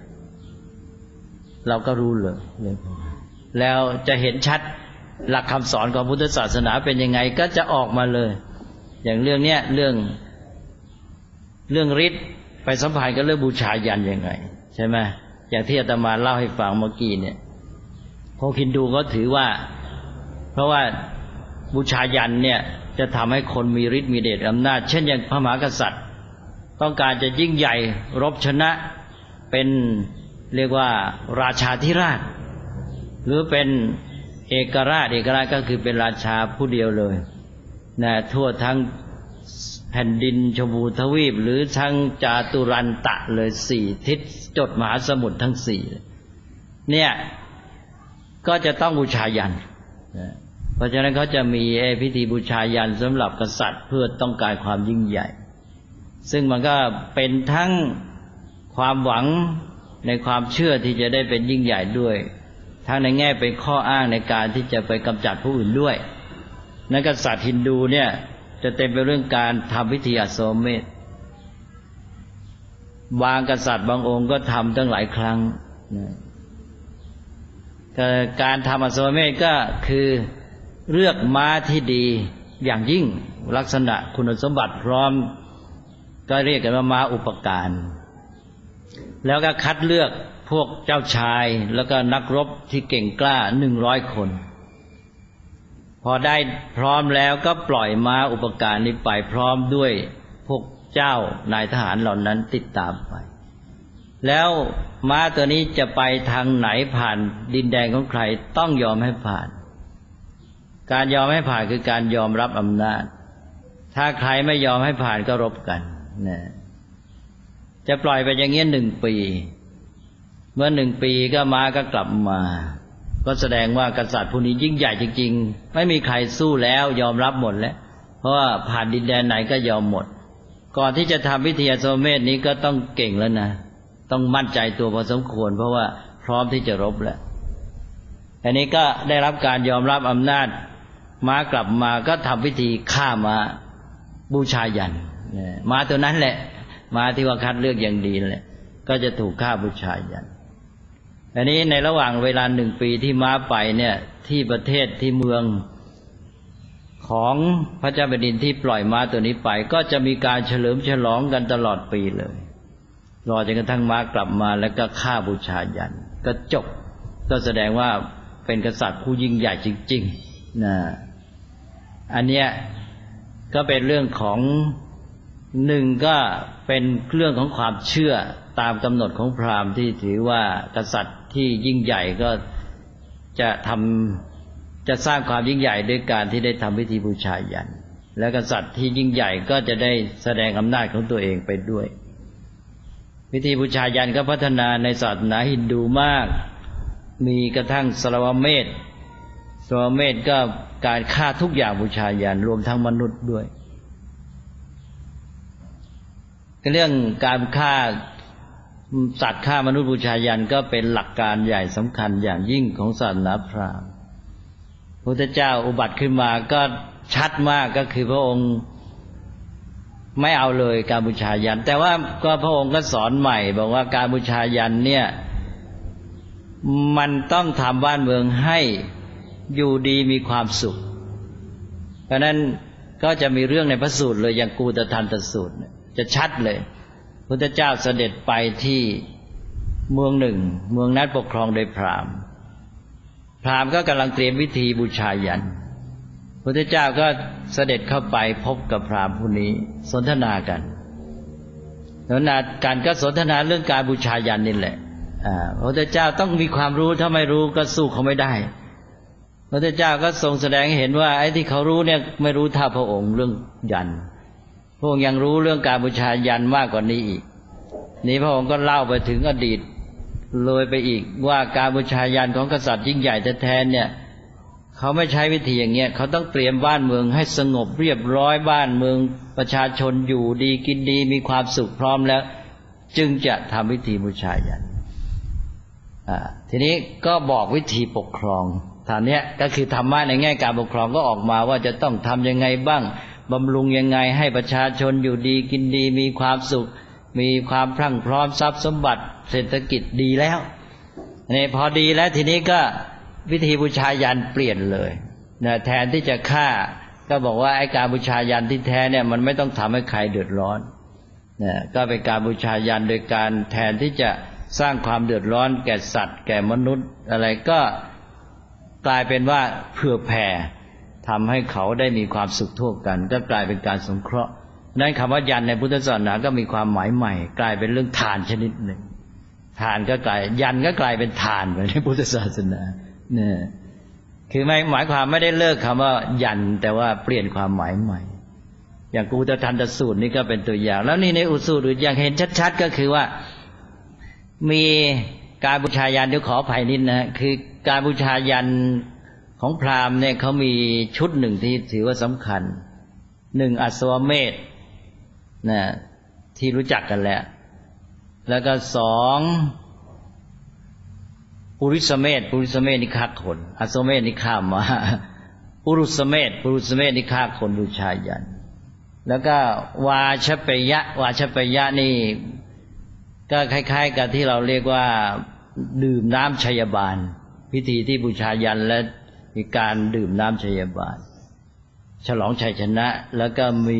เราก็รู้เลยแล้วจะเห็นชัดหลักคำสอนของพุทธศาสนาเป็นยังไงก็จะออกมาเลยอย่างเรื่องเนี้ยเรื่องฤทธิ์ไปสัมพันธ์กับเรื่องบูชายันยังไงใช่ไหมอย่างที่อาตมาเล่าให้ฟังเมื่อกี้เนี่ยพวกฮินดูเขาถือว่าเพราะว่าบูชายันเนี่ยจะทำให้คนมีฤทธิ์มีเดชอำนาจเช่นอย่างพระมหากษัตริย์ต้องการจะยิ่งใหญ่รบชนะเป็นเรียกว่าราชาธิราชหรือเป็นเอกราชก็คือเป็นราชาผู้เดียวเลยนะทั่วทั้งแผ่นดินชมพูทวีปหรือทั้งจาตุรันตะเลย4ทิศจดมหาสมุทรทั้ง4เนี่ยก็จะต้องบูชายันเพราะฉะนั้นเขาจะมีพิธีบูชายันสำหรับกษัตริย์เพื่อต้องการความยิ่งใหญ่ซึ่งมันก็เป็นทั้งความหวังในความเชื่อที่จะได้เป็นยิ่งใหญ่ด้วยทั้งในแง่เป็นข้ออ้างในการที่จะไปกำจัดผู้อื่นด้วยนักกษัตริย์ฮินดูเนี่ยจะเต็มไปเรื่องการทำพิธีอโศเมธบางกษัตริย์บางองค์ก็ทำตั้งหลายครั้งการทำอโศเมธก็คือเลือกม้าที่ดีอย่างยิ่งลักษณะคุณสมบัติพร้อมก็เรียกกันว่าม้าอุปการแล้วก็คัดเลือกพวกเจ้าชายแล้วก็นักรบที่เก่งกล้า100 คนพอได้พร้อมแล้วก็ปล่อยม้าอุปการนี้ไปพร้อมด้วยพวกเจ้านายทหารเหล่านั้นติดตามไปแล้วม้าตัวนี้จะไปทางไหนผ่านดินแดนของใครต้องยอมให้ผ่านการยอมให้ผ่านคือการยอมรับอำนาจถ้าใครไม่ยอมให้ผ่านก็รบกันนะจะปล่อยไปอย่างนี้1 ปีเมื่อ1 ปีก็ม้าก็กลับมาก็แสดงว่ากษัตริย์ผู้นี้ยิ่งใหญ่จริงๆไม่มีใครสู้แล้วยอมรับหมดแล้วเพราะว่าผ่านดินแดนไหนก็ยอมหมดก่อนที่จะทำพิธีอโศเมธนี้ก็ต้องเก่งแล้วนะต้องมั่นใจตัวพอสมควรเพราะว่าพร้อมที่จะรบแล้วอันนี้ก็ได้รับการยอมรับอำนาจม้ากลับมาก็ทำพิธีฆ่าม้าบูชายัญม้าตัวนั้นแหละม้าที่ว่าคัดเลือกอย่างดีนั่นแหละก็จะถูกฆ่าบูชายัญอันนี้ในระหว่างเวลา1 ปีที่ม้าไปเนี่ยที่ประเทศที่เมืองของพระเจ้าแผ่นดินที่ปล่อยม้าตัวนี้ไปก็จะมีการเฉลิมฉลองกันตลอดปีเลยรอจนกระทั่งม้ากลับมาแล้วก็ฆ่าบูชายัญก็จบก็แสดงว่าเป็นกษัตริย์ผู้ยิ่งใหญ่จริงๆนะอันเนี้ยก็เป็นเรื่องของ1ก็เป็นเรื่องของความเชื่อตามกำหนดของพราหมณ์ที่ถือว่ากษัตริย์ที่ยิ่งใหญ่ก็จะสร้างความยิ่งใหญ่ด้วยการที่ได้ทำพิธีบูชายัญและกษัตริย์ที่ยิ่งใหญ่ก็จะได้แสดงอำนาจของตัวเองไปด้วยพิธีบูชายัญก็พัฒนาในศาสนาฮินดูมากมีกระทั่งสรวเมธก็การฆ่าทุกอย่างบูชายัญรวมทั้งมนุษย์ด้วยเรื่องการฆ่าสัตว์ฆ่ามนุษย์บูชายัญก็เป็นหลักการใหญ่สำคัญอย่างยิ่งของศาสนาพราหมณ์พระพุทธเจ้าอุบัติขึ้นมาก็ชัดมากก็คือพระองค์ไม่เอาเลยการบูชายัญแต่ว่าก็พระองค์ก็สอนใหม่บอกว่าการบูชายัญเนี่ยมันต้องทำบ้านเมืองให้อยู่ดีมีความสุขเพราะนั้นก็จะมีเรื่องในพระสูตรเลยอย่างกูตทันตสูตรจะชัดเลยพุทธเจ้าเสด็จไปที่เมืองหนึ่งเมืองนั้นปกครองโดยพราหมณ์ก็กำลังเตรียมวิธีบูชายัญพุทธเจ้าก็เสด็จเข้าไปพบกับพราหมณ์ผู้นี้สนทนากันก็สนทนาเรื่องการบูชายัญนี่แหละพระพุทธเจ้าต้องมีความรู้ถ้าไม่รู้ก็สู้เขาไม่ได้พระพุทธเจ้าก็ทรงแสดงให้เห็นว่าไอ้ที่เขารู้เนี่ยไม่รู้เท่าพระองค์เรื่องยัญพระองค์ยังรู้เรื่องการบูชายัญมากกว่านี้อีกนี่พระองค์ก็เล่าไปถึงอดีตเลยไปอีกว่าการบูชายัญของกษัตริย์ยิ่งใหญ่แท้ๆเนี่ยเขาไม่ใช้วิธีอย่างเงี้ยเขาต้องเตรียมบ้านเมืองให้สงบเรียบร้อยบ้านเมืองประชาชนอยู่ดีกินดีมีความสุขพร้อมแล้วจึงจะทำพิธีบูชายัญทีนี้ก็บอกวิธีปกครองฐานเนี้ยก็คือธรรมะในแง่การปกครองก็ออกมาว่าจะต้องทำยังไงบ้างบำรุงยังไงให้ประชาชนอยู่ดีกินดีมีความสุขมีความพรั่งพร้อมทรัพย์สมบัติเศรษฐกิจดีแล้วนี่พอดีแล้วทีนี้ก็วิธีบูชายัญเปลี่ยนเลยนะแทนที่จะฆ่าก็บอกว่าไอ้การบูชายัญที่แท้เนี่ยมันไม่ต้องทำให้ใครเดือดร้อนนะก็เป็นการบูชายัญโดยการแทนที่จะสร้างความเดือดร้อนแก่สัตว์แก่มนุษย์อะไรก็กลายเป็นว่าเผื่อแผ่ทำให้เขาได้มีความสุขทั่วกันก็กลายเป็นการสงเคราะห์นั้นคำว่ายัญในพุทธศาสนาก็มีความหมายใหม่กลายเป็นเรื่องทานชนิดหนึ่งทานก็กลายยัญก็กลายเป็นทานไปในพุทธศาสนาเนี่ยคือหมายความไม่ได้เลิกคำว่ายัญแต่ว่าเปลี่ยนความหมายใหม่อย่างกูตทันตสูตรนี่ก็เป็นตัวอย่างแล้วนี่ในอุสูตรอย่างเห็นชัดๆก็คือว่ามีการบูชายัญเดี๋ยวขออภัยนิดนะคือการบูชายัญของพราหมณ์เนี่ยเขามีชุดหนึ่งที่ถือว่าสำคัญ1อโศเมธนะที่รู้จักกันแล้วก็สองปุริสเมธนี่ฆ่าคนอสเมธนี่ฆ่าม้าปุรุสเมธนี่ฆ่าคนบูชายันแล้วก็วาชปยะนี่ก็คล้ายๆกับที่เราเรียกว่าดื่มน้ำชัยบาลพิธีที่บูชายันและมีการดื่มน้ำชัยบาลฉลองชัยชนะแล้วก็มี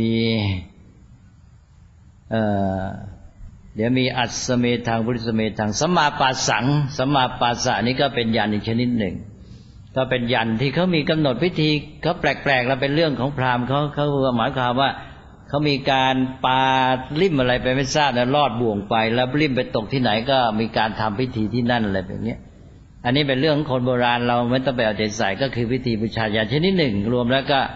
เดี๋ยวมีอัสสเมทังปุริสเมทังสัมมาปาสังสัมมาปาสะนี่ก็เป็นยันอีกชนิดหนึ่งก็เป็นยันที่เขามีกำหนดพิธีเขาแปลกๆแล้วเป็นเรื่องของพราหมณ์เขาหมายความว่าเขามีการปาลิ่มอะไรไปไม่ทราบนะลอดบ่วงไปแล้วลิ่มไปตกที่ไหนก็มีการทำพิธีที่นั่นอะไรแบบนี้อันนี้เป็นเรื่องของคนโบราณเราไม่ต้องไปเอาใจใส่ก็คือพิธีบูชายันชนิดหนึ่งรวมแล้วก็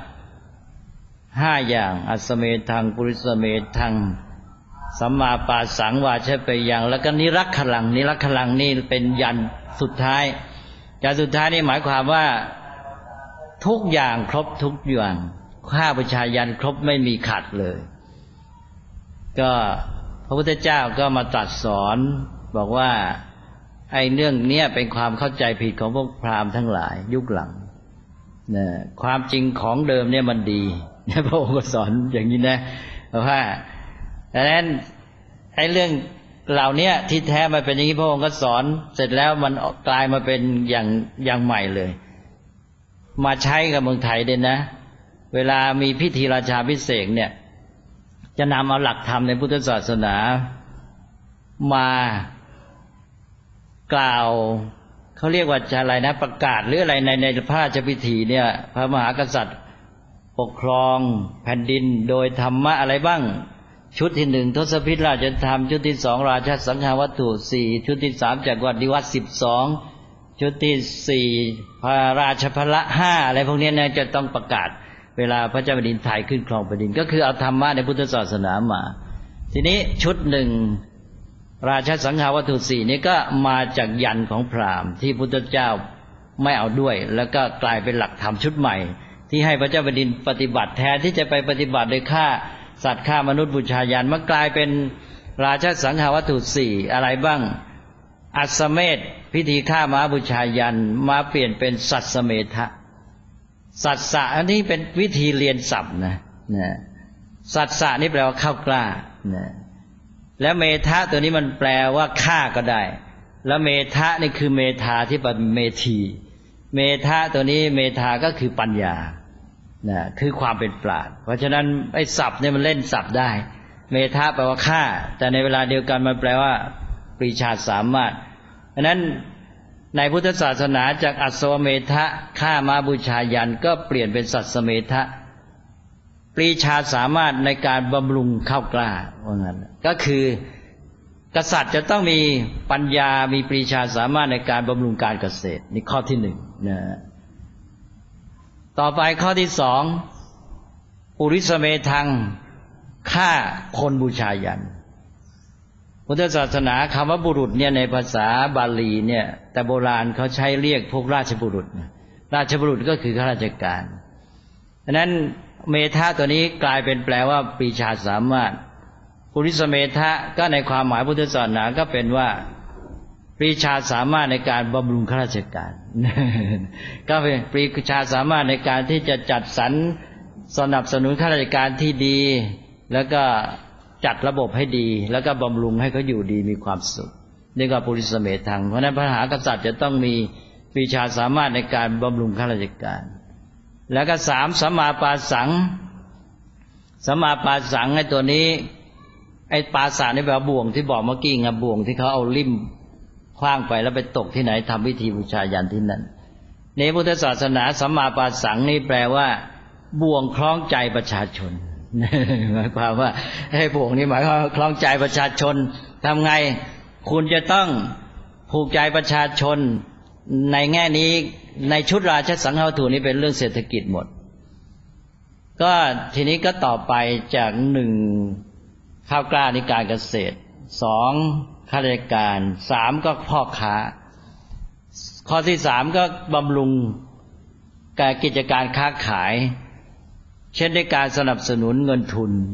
5อย่างอัสสเมทังปุริสเมทังสัมมาปาสังวาชปยังแล้วก็นิรักขลังนี่เป็นยันสุดท้ายยันสุดท้ายนี่หมายความว่าทุกอย่างครบทุกอย่างข้าบูชายันครบไม่มีขัดเลยก็พระพุทธเจ้าก็มาตรัสสอนบอกว่าไอ้เรื่องนี้เป็นความเข้าใจผิดของพวกพราหมณ์ทั้งหลายยุคหลังนะความจริงของเดิมเนี่ยมันดีพระองค์ก็สอนอย่างนี้นะเพราะว่าดังนั้นไอ้เรื่องเหล่านี้ที่แท้มันเป็นอย่างนี้พระองค์ก็สอนเสร็จแล้วมันกลายมาเป็นอย่างใหม่เลยมาใช้กับเมืองไทยด้วยนะเวลามีพิธีราชาภิเษกเนี่ยจะนำเอาหลักธรรมในพุทธศาสนามากล่าวเขาเรียกว่าอะไรนะประกาศหรืออะไรในพระราชพิธีเนี่ยพระมหากษัตริย์ปกครองแผ่นดินโดยธรรมะอะไรบ้างชุดที่ 1ทศพิธราชธรรมชุดที่ 2ราชสังฆาวัตถุ4ชุดที่ 3จักรวรรดิวัตร12ชุดที่ 4พระราชพละ5อะไรพวกนี้เนี่ยจะต้องประกาศเวลาพระเจ้าแผ่นดินไทยขึ้นครองแผ่นดินก็คือเอาธรรมะในพุทธศาสนามาทีนี้ชุด 1ราชสังฆาวัตถุ4นี้ก็มาจากยันของพราหมณ์ที่พุทธเจ้าไม่เอาด้วยแล้วก็กลายเป็นหลักธรรมชุดใหม่ที่ให้พระเจ้าแผ่นดินปฏิบัติแทนที่จะไปปฏิบัติโดยฆ่าสัตว์ฆ่ามนุษย์บูชายันมันกลายเป็นราชสังฆาวัตถุ4อะไรบ้างอัสสเมธพิธีฆ่าม้าบูชายันมาเปลี่ยนเป็นสัสสเมทะสัสสะอันนี้เป็นวิธีเรียนศัพท์นะสัสสะนี่แปลว่าข้าวกล้านะแล้วเมทะตัวนี้มันแปลว่าฆ่าก็ได้แล้วเมทะนี่คือเมธาที่เป็นเมธีเมทะตัวนี้เมธาก็คือปัญญานะคือความเป็นปราชญ์เพราะฉะนั้นไอ้ศัพท์เนี่ยมันเล่นศัพท์ได้เมธะแปลว่าฆ่าแต่ในเวลาเดียวกันมันแปลว่าปรีชาสามารถเพราะนั้นในพุทธศาสนาจากอัศวเมทะฆ่าม้าบูชายันก็เปลี่ยนเป็นสัสสเมทะปรีชาสามารถในการบำรุงข้าวกล้าว่างั้นก็คือกษัตริย์จะต้องมีปัญญามีปรีชาสามารถในการบำรุงการเกษตรนี่ข้อที่1นะต่อไปข้อที่2ปุริสเมทังฆ่าคนบูชายันพุทธศาสนาคำว่าบุรุษเนี่ยในภาษาบาลีเนี่ยแต่โบราณเขาใช้เรียกพวกราชบุรุษราชบุรุษก็คือข้าราชการดังนั้นเมธะตัวนี้กลายเป็นแปลว่าปรีชาสามารถปุริสเมทะก็ในความหมายพุทธศาสนาก็เป็นว่าปรีชาสามารถในการบำรุงข้าราชการก็เป็นปรีชาสามารถในการที่จะจัดสรรสนับสนุนข้าราชการที่ดีแล้วก็จัดระบบให้ดีแล้วก็บำรุงให้เขาอยู่ดีมีความสุขนี่ก็ปุริสเมทังเพราะนั้นพระมหากษัตริย์จะต้องมีปรีชาสามารถในการบำรุงข้าราชการแล้วก็3สัมมาปาสังสัมมาปาสังไอ้ตัวนี้ไอ้ปาสะนี่แปลว่าบ่วงที่บอกเมื่อกี้ไงบ่วงที่เขาเอาลิ่มคว้างไปแล้วไปตกที่ไหนทำพิธีบูชายันที่นั่นในพุทธศาสนาสัมมาปาสังนี่แปลว่าบ่วงคล้องใจประชาชนหมายความว่าให้บ่วงนี้หมายความคล้องใจประชาชนทำไงคุณจะต้องผูกใจประชาชนในแง่นี้ในชุดราชสังฆาวัตถุนี้เป็นเรื่องเศรษฐกิจหมดก็ทีนี้ก็ต่อไปจาก1ข้าวกล้าในการเกษตร2ข้าราชการ3ก็พ่อค้าข้อที่3ก็บำรุงการกิจการค้าขายเช่นในการสนับสนุนเงินทุน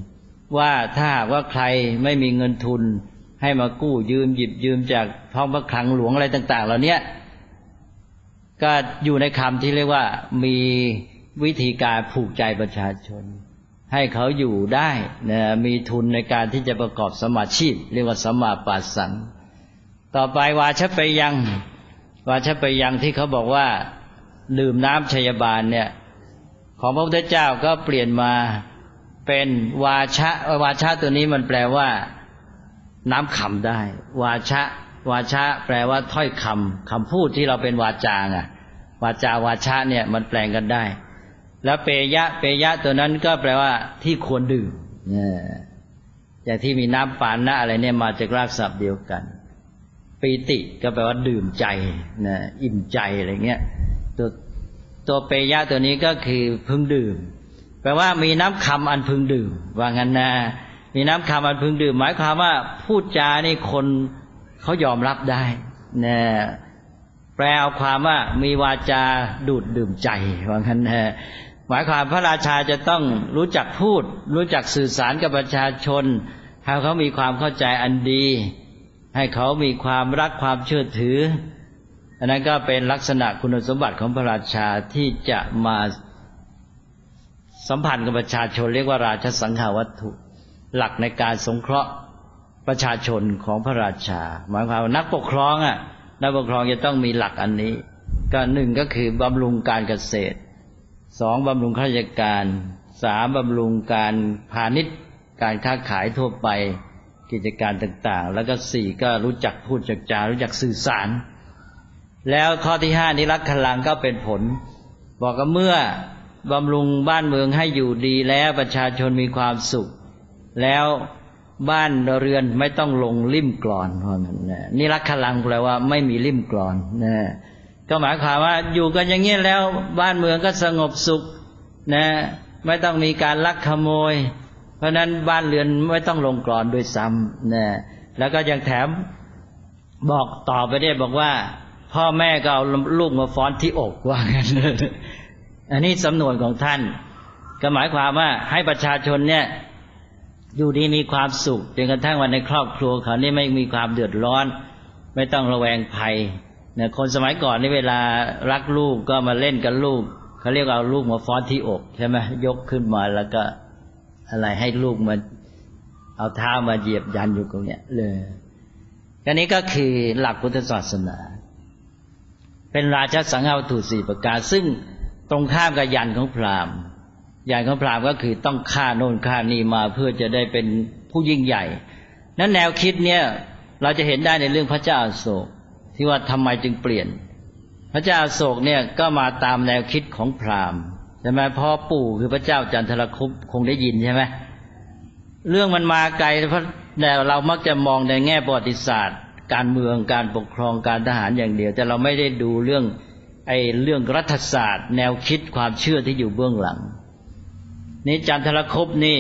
ว่าถ้าหากว่าใครไม่มีเงินทุนให้มากู้ยืมหยิบยืมจากท้องพระคลังหลวงอะไรต่างๆเหล่านี้ก็อยู่ในคำที่เรียกว่ามีวิธีการผูกใจประชาชนให้เขาอยู่ได้นะมีทุนในการที่จะประกอบสมมาชีพเรียกว่าสัมมาปาสังต่อไปวาชไปยังที่เขาบอกว่าดื่มน้ำชัยบาลเนี่ยของพระพุทธเจ้าก็เปลี่ยนมาเป็นวาชะตัวนี้มันแปลว่าน้ำคำได้วาชะแปลว่าถ้อยคำพูดที่เราเป็นวาจาไงวาชะเนี่ยมันแปลงกันได้แล้วเปยะตัวนั้นก็แปลว่าที่ควรดื่มอย่างที่มีน้ำปานะอะไรเนี่ยมาจากรากศัพท์เดียวกันปีติก็แปลว่าดื่มใจนะอิ่มใจอะไรเงี้ยตัวเปยะตัวนี้ก็คือพึงดื่มแปลว่ามีน้ำคำอันพึงดื่มว่างั้นนะมีน้ำคำอันพึงดื่มหมายความว่าพูดจานี่คนเขายอมรับได้นะแปลเอาความว่ามีวาจาดูดดื่มใจว่างั้นนะหมายความพระราชาจะต้องรู้จักพูดรู้จักสื่อสารกับประชาชนให้เขามีความเข้าใจอันดีให้เขามีความรักความเชื่อถืออันนั้นก็เป็นลักษณะคุณสมบัติของพระราชาที่จะมาสัมพันธ์กับประชาชนเรียกว่าราชสังฆาวัตถุหลักในการสงเคราะห์ประชาชนของพระราชาหมายความว่านักปกครองนักปกครองจะต้องมีหลักอันนี้ก็หนึ่งก็คือบำรุงการเกษตรสองบำรุงข้าราชการสามบำรุงการพาณิชย์การค้าขายทั่วไปกิจการต่างๆแล้วก็สี่ก็รู้จักพูดจักจารู้จักสื่อสารแล้วข้อที่ห้านิรักขลังก็เป็นผลบอกว่าเมื่อบำรุงบ้านเมืองให้อยู่ดีแล้วประชาชนมีความสุขแล้วบ้านเรือนไม่ต้องลงลิ่มกลอนเพราะนั้นนิรักขลังแปลว่าไม่มีลิ่มกลอนนะก็หมายความว่าอยู่กันอย่างนี้แล้วบ้านเมืองก็สงบสุขนะไม่ต้องมีการลักขโมยเพราะนั้นบ้านเรือนไม่ต้องลงกลอนด้วยซ้ำนะแล้วก็ยังแถมบอกต่อไปได้บอกว่าพ่อแม่ก็เอาลูกมาฟ้อนที่อกว่างั้นอันนี้สำนวนของท่านก็หมายความว่าให้ประชาชนเนี่ยอยู่ดีมีความสุขจนกระทั่งวันในครอบครัวเขานี่ไม่มีความเดือดร้อนไม่ต้องระแวงภัยเนี่ยคนสมัยก่อนนี่เวลารักลูกก็มาเล่นกับลูกเขาเรียกเอาลูกมาฟ้อนที่อกใช่ไหมยกขึ้นมาแล้วก็อะไรให้ลูกมาเอาเท้ามาเหยียบยันอยู่ตรงเนี้ยเลยอันนี้ก็คือหลักพุทธศาสนาเป็นราชสังฆวัตถุสี่ประการซึ่งตรงข้ามกับยันของพราหมณ์ยันของพราหมณ์ก็คือต้องฆ่าโน่นฆ่านี่มาเพื่อจะได้เป็นผู้ยิ่งใหญ่นั้นแนวคิดเนี่ยเราจะเห็นได้ในเรื่องพระเจ้าอโศกที่ว่าทำไมจึงเปลี่ยนพระเจ้าอโศกเนี่ยก็มาตามแนวคิดของพราหมณ์ใช่ไหมเพราะปู่คือพระเจ้าจันทรคุปคงได้ยินใช่ไหมเรื่องมันมาไกลแต่เรามักจะมองในแง่ประวัติศาสตร์การเมืองการปกครองการทหารอย่างเดียวแต่เราไม่ได้ดูเรื่องรัฐศาสตร์แนวคิดความเชื่อที่อยู่เบื้องหลังนี่จันทรคุปนี่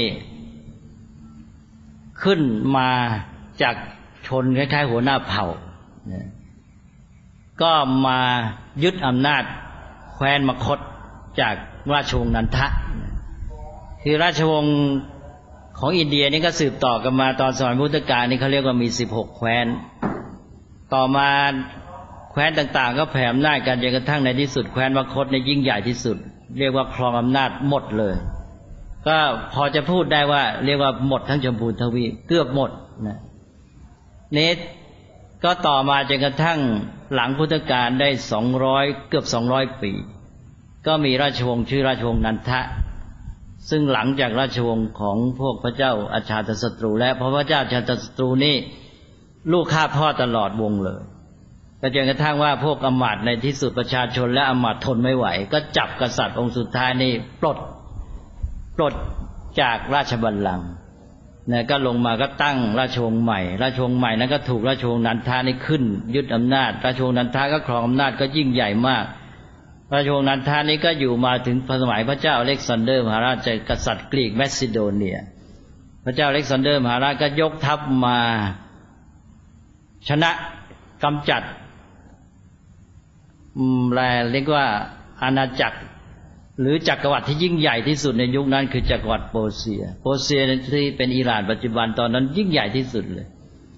ขึ้นมาจากชนคล้ายๆหัวหน้าเผ่าก็มายึดอำนาจแคว้นมคธจากราชวงศ์นันทะคือราชวงศ์ของอินเดียนี่ก็สืบต่อกันมาตอนสมัยพุทธกาลนี่เขาเรียกว่ามี16แคว้นต่อมาแคว้นต่างๆก็แผ่อำนาจกันจนกระทั่งในที่สุดแคว้นมคธเนี่ยยิ่งใหญ่ที่สุดเรียกว่าครองอำนาจหมดเลยก็พอจะพูดได้ว่าเรียกว่าหมดทั้งชมพูทวีปเกือบหมดนะนี้ก็ต่อมาจนกระทั่งหลังพุทธกาลได้เกือบ200ปีก็มีราชวงศ์ชื่อราชวงศ์นันทะซึ่งหลังจากราชวงศ์ของพวกพระเจ้าอาชาตศัตรูและพระเจ้าอาชาตศัตรูนี่ลูกฆ่าพ่อตลอดวงเลยก็จนกระทั่งว่าพวกอำมาตย์ในที่สุดประชาชนและอำมาตย์ทนไม่ไหวก็จับกษัตริย์องค์สุดท้ายนี่ปลดจากราชบัลลังก์นะก็ลงมาก็ตั้งราชวงศ์ใหม่ราชวงศ์ใหม่นั้นก็ถูกราชวงศ์นันทานี่ขึ้นยึดอำนาจราชวงศ์นันทาก็ครองอำนาจก็ยิ่งใหญ่มากราชวงศ์นันทานี้ก็อยู่มาถึงสมัยพระเจ้าอเล็กซานเดอร์มหาราชกษัตริย์กรีกแมซิโดเนียพระเจ้าอเล็กซานเดอร์มหาราชก็ยกทัพมาชนะกำจัดเรียกว่าอาณาจักรหรือจักรวรรดิที่ยิ่งใหญ่ที่สุดในยุคนั้นคือจักรวรรดิเปอร์เซียที่เป็นอิหร่านปัจจุบันตอนนั้นยิ่งใหญ่ที่สุดเลย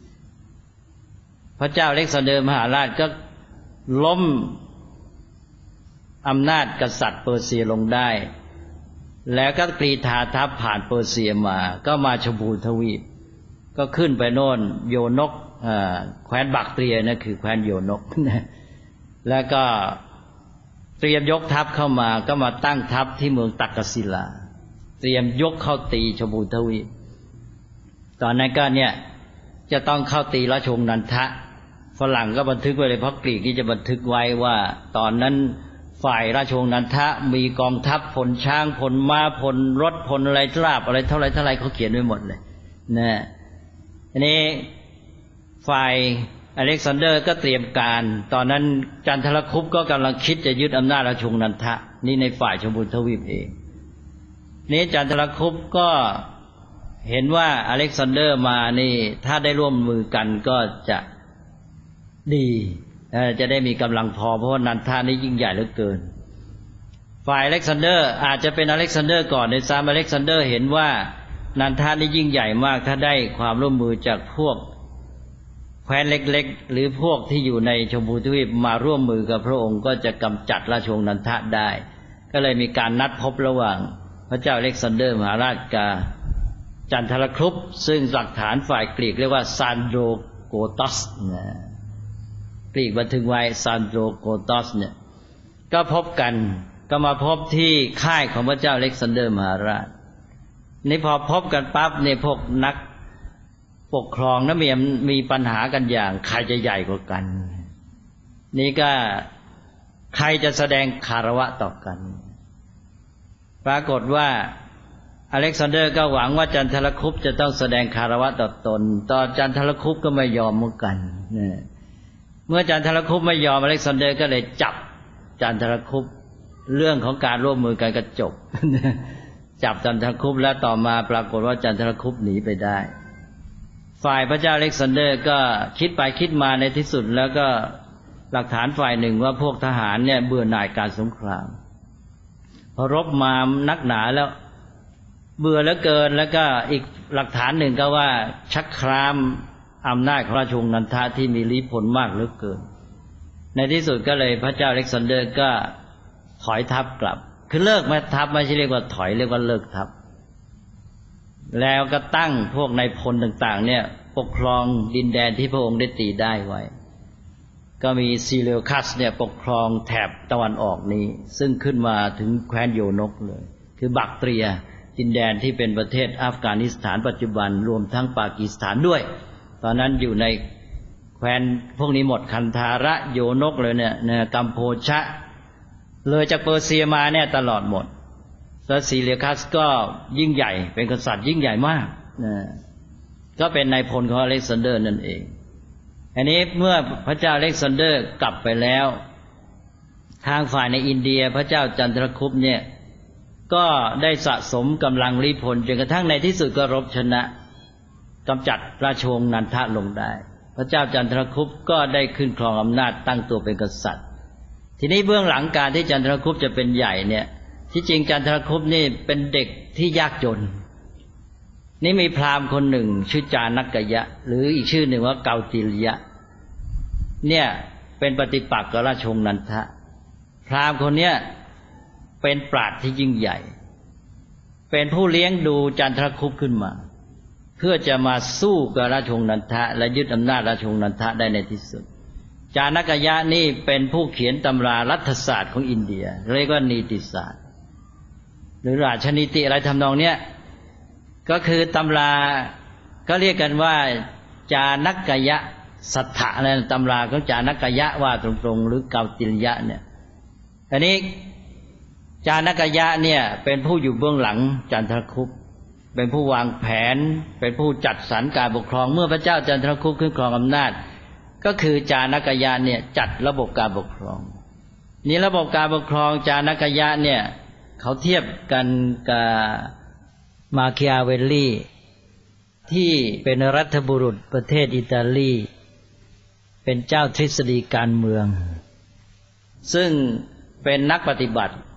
พระเจ้าอเล็กซานเดอร์มหาราชก็ล้มอำนาจกษัตริย์เปอร์เซียลงได้แล้วก็กรีธาทัพผ่านเปอร์เซียมาก็มาชมพูทวีปก็ขึ้นไปโน่นโยนกแคว้นบักเตรียนะคือแคว้นโยนกแล้วก็เตรียมยกทัพเข้ามาก็มาตั้งทัพที่เมืองตักกศิลาเตรียมยกเข้าตีชมพูทวีปตอนนั้นก็เนี่ยจะต้องเข้าตีราชวงศ์นันทะฝรั่งก็บันทึกไว้เลยเพราะกรีกนี่จะบันทึกไว้ว่าตอนนั้นฝ่ายราชวงศ์นันทะมีกองทัพพลช้างพลม้าพลรถพลอะไรราบอะไรเท่าไรเขาเขียนไว้หมดเลยนะอันนี้ฝ่ายอเล็กซานเดอร์ก็เตรียมการตอนนั้นจันทรคุปต์ก็กำลังคิดจะยึดอำนาจราชวงศ์นันทะนี่ในฝ่ายชมพูทวีปเองนี้จันทรคุปต์ก็เห็นว่าอเล็กซานเดอร์มานี่ถ้าได้ร่วมมือกันก็จะดีจะได้มีกำลังพอเพราะว่านันทานี่ยิ่งใหญ่เหลือเกินฝ่ายอเล็กซานเดอร์อาจจะเป็นอเล็กซานเดอร์ก่อนในซ้ำอเล็กซานเดอร์เห็นว่านันทานี่ยิ่งใหญ่มากถ้าได้ความร่วมมือจากพวกแคว้นเล็กๆหรือพวกที่อยู่ในชมพูทวีปมาร่วมมือกับพระองค์ก็จะกำจัดราชวงศ์นันทะได้ก็เลยมีการนัดพบระหว่างพระเจ้าอเล็กซานเดอร์มหาราชกับจันทรคุปต์ซึ่งหลักฐานฝ่ายกรีกเรียกว่าซานโดรโกตัสกรีกบันทึกไว้ซานโดรโกตัสเนี่ยก็พบกันก็มาพบที่ค่ายของพระเจ้าอเล็กซานเดอร์มหาราชนี่พอพบกันปั๊บเนี่ยพวกนักปกครองนะมีปัญหากันอย่างใครจะใหญ่กว่ากันนี่ก็ใครจะแสดงคารวะต่อกันปรากฏว่าอเล็กซานเดอร์ก็หวังว่าจันทรคุปต์จะต้องแสดงคารวะต่อตนต่อจันทรคุปต์ก็ไม่ยอมเหมือนกันเมื่อจันทรคุปต์ไม่ยอมอเล็กซานเดอร์ก็เลยจับจันทรคุปต์เรื่องของการร่วมมือกันก็จบจับจันทรคุปต์แล้วต่อมาปรากฏว่าจันทรคุปต์หนีไปได้ฝ่ายพระเจ้าอเล็กซานเดอร์ก็คิดไปคิดมาในที่สุดแล้วก็หลักฐานฝ่ายหนึ่งว่าพวกทหารเนี่ยเบื่อหน่ายการสงครามพอรบมานักหนาแล้วเบื่อเหลือเกินแล้วก็อีกหลักฐานหนึ่งก็ว่าชักครามอำนาจของราชวงศ์นันทะที่มีอิทธิพลมากเหลือเกินในที่สุดก็เลยพระเจ้าอเล็กซานเดอร์ก็ถอยทัพกลับคือเลิกมาทัพไม่ใช่เรียกว่าถอยเรียกว่าเลิกทัพแล้วก็ตั้งพวกนายพลต่างๆเนี่ยปกครองดินแดนที่พระองค์ได้ตีได้ไว้ก็มีซีเลวคัสเนี่ยปกครองแถบตะวันออกนี้ซึ่งขึ้นมาถึงแคว้นโยนกเลยคือบักเตรียดินแดนที่เป็นประเทศอัฟกานิสถานปัจจุบันรวมทั้งปากีสถานด้วยตอนนั้นอยู่ในแคว้นพวกนี้หมดคันธาระโยนกเลยเนี่ยกัมโพชะเลยจากเปอร์เซียมาเนี่ยตลอดหมดแล้วซีเลียคัสก็ยิ่งใหญ่เป็นกษัตริย์ยิ่งใหญ่มากก็เป็นนายพลของอเล็กซานเดอร์นั่นเองอันนี้เมื่อพระเจ้าอเล็กซานเดอร์กลับไปแล้วทางฝ่ายในอินเดียพระเจ้าจันทรคุปต์เนี่ยก็ได้สะสมกำลังลี้พลจนกระทั่งในที่สุดก็รบชนะกำจัดราชวงศ์นันทะลงได้พระเจ้าจันทรคุปต์ก็ได้ขึ้นครองอำนาจตั้งตัวเป็นกษัตริย์ทีนี้เบื้องหลังการที่จันทรคุปต์จะเป็นใหญ่เนี่ยที่จริงจันทรคุปต์นี่เป็นเด็กที่ยากจนนี่มีพราหมณ์คนหนึ่งชื่อจานักกยะหรืออีกชื่อหนึ่งว่าเกาติลยะเนี่ยเป็นปฏิปักษ์กับราชวงศ์นันทะพราหมณ์คนเนี้ยเป็นปราชญ์ที่ยิ่งใหญ่เป็นผู้เลี้ยงดูจันทรคุปต์ขึ้นมาเพื่อจะมาสู้กับราชวงศ์นันทะและยึดอำนาจราชวงศ์นันทะได้ในที่สุดจานักยะนี่เป็นผู้เขียนตำรารัฐศาสตร์ของอินเดียเรียกว่านีติศาสตร์หรือราชนิติอะไรทำนองเนี้ยก็คือตำราก็เรียกกันว่าจานักยะสัทธะอะไรตำราของจานักยะว่าตรงๆหรือเกาติลยะเนี่ยอันนี้จานักยะเนี่ยเป็นผู้อยู่เบื้องหลังจันทรคุปต์เป็นผู้วางแผนเป็นผู้จัดสรรการปกครองเมื่อพระเจ้าจันทรคุปต์ขึ้นครองอำนาจก็คือจานักยะเนี่ยจัดระบบการปกครองนี่ระบบการปกครองจานักยะเนี่ยเขาเทียบกันกับมาคิอาเวลลีที่เป็นรัฐบุรุษประเทศอิตาลีเป็นเจ้าทฤษฎีการเมืองซึ่งเป็นนักปฏิบัติ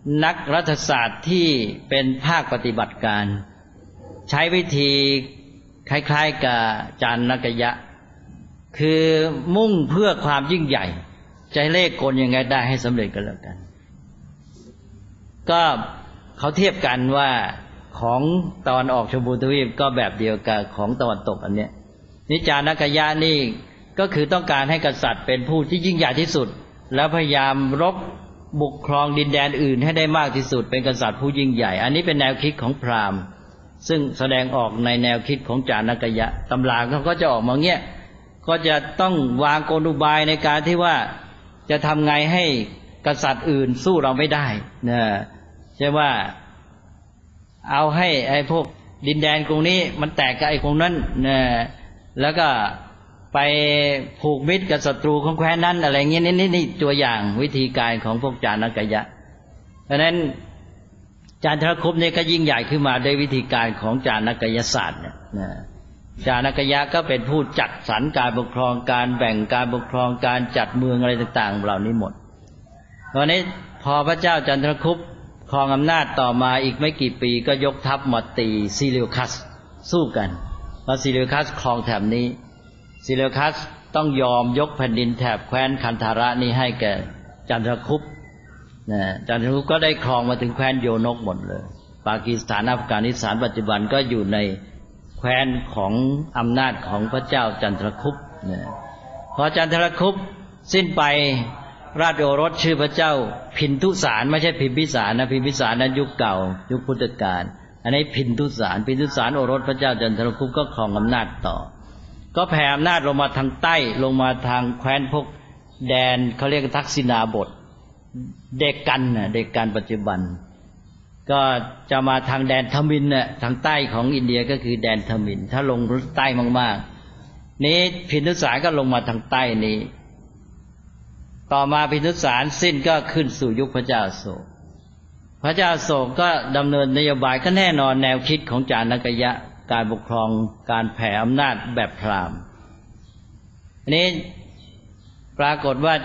นักรัฐศาสตร์ที่เป็นภาคปฏิบัติการใช้วิธีคล้ายๆกับจารณกยะคือมุ่งเพื่อความยิ่งใหญ่จะเลขกลยังไงได้ให้สำเร็จกันแล้วกันก็เขาเทียบกันว่าของตะวันออกชมพูทวีปก็แบบเดียวกับของตะวันตกอันเนี้ยนิจานกยะนี่ก็คือต้องการให้กษัตริย์เป็นผู้ที่ยิ่งใหญ่ที่สุดแล้วพยายามรบบุกครองดินแดนอื่นให้ได้มากที่สุดเป็นกษัตริย์ผู้ยิ่งใหญ่อันนี้เป็นแนวคิดของพราหมณ์ซึ่งแสดงออกในแนวคิดของจารณกยะตำราเขาก็จะออกมาเงี้ยก็จะต้องวางกลอุบายในการที่ว่าจะทำไงให้กษัตริย์อื่นสู้เราไม่ได้นะใช่ว่าเอาให้ไอ้พวกดินแดนตรงนี้มันแตกกับไอ้ตรงนั้นนะแล้วก็ไปผูกมิตรกับศัตรูของแคว้นนั้นอะไรเงี้ยนี่ตัวอย่างวิธีการของพวกจารณกยะดังนั้นจารทรคุปนี่ก็ยิ่งใหญ่ขึ้นมาด้วยวิธีการของจารณกยศาสตร์เนี่ยนะจารณกยะก็เป็นผู้จัดสรรการปกครองการแบ่งการปกครองการจัดเมืองอะไรต่างๆเหล่านี้หมดตอนนี้พอพระเจ้าจันทรคุปครองอำนาจต่อมาอีกไม่กี่ปีก็ยกทัพมาตีซิเลวคัสสู้กันพอซิเลวคัสครองแถบนี้ซิเลวคัสต้องยอมยกแผ่นดินแถบแคว้นคันธาระนี้ให้แก่จันทรคุปนะจันทรคุปก็ได้ครองมาถึงแคว้นโยนกหมดเลยปากีสถานอัฟกานิสถานปัจจุบันก็อยู่ในแคว้นของอำนาจของพระเจ้าจันทรคุปนะพอจันทรคุปสิ้นไปราชโอรสชื่อพระเจ้าพินทุสารไม่ใช่พิมพิสารนะพิมพิสารนั้นยุคเก่ายุคพุทธกาลอันนี้พินทุสารโอรสพระเจ้าจันทรคุปก็ครองอำนาจต่อก็แผ่อำนาจลงมาทางใต้ลงมาทางแคว้นพวกแดนเขาเรียกทักษิณาบทเด็กกันปัจจุบันก็จะมาทางแดนทมิฬน่ะทางใต้ของอินเดียก็คือแดนทมิฬถ้าลงใต้มากๆนี้พินทุสารก็ลงมาทางใต้นี้ต่อมาพินทุสารสิ้นก็ขึ้นสู่ยุคพระเจ้าอโศกพระเจ้าอโศกก็ดำเนินนโยบายก็แน่นอนแนวคิดของจารณกยะการปกครองการแผ่อำนาจแบบพราหมณ์อันนี้ปรากฏว่า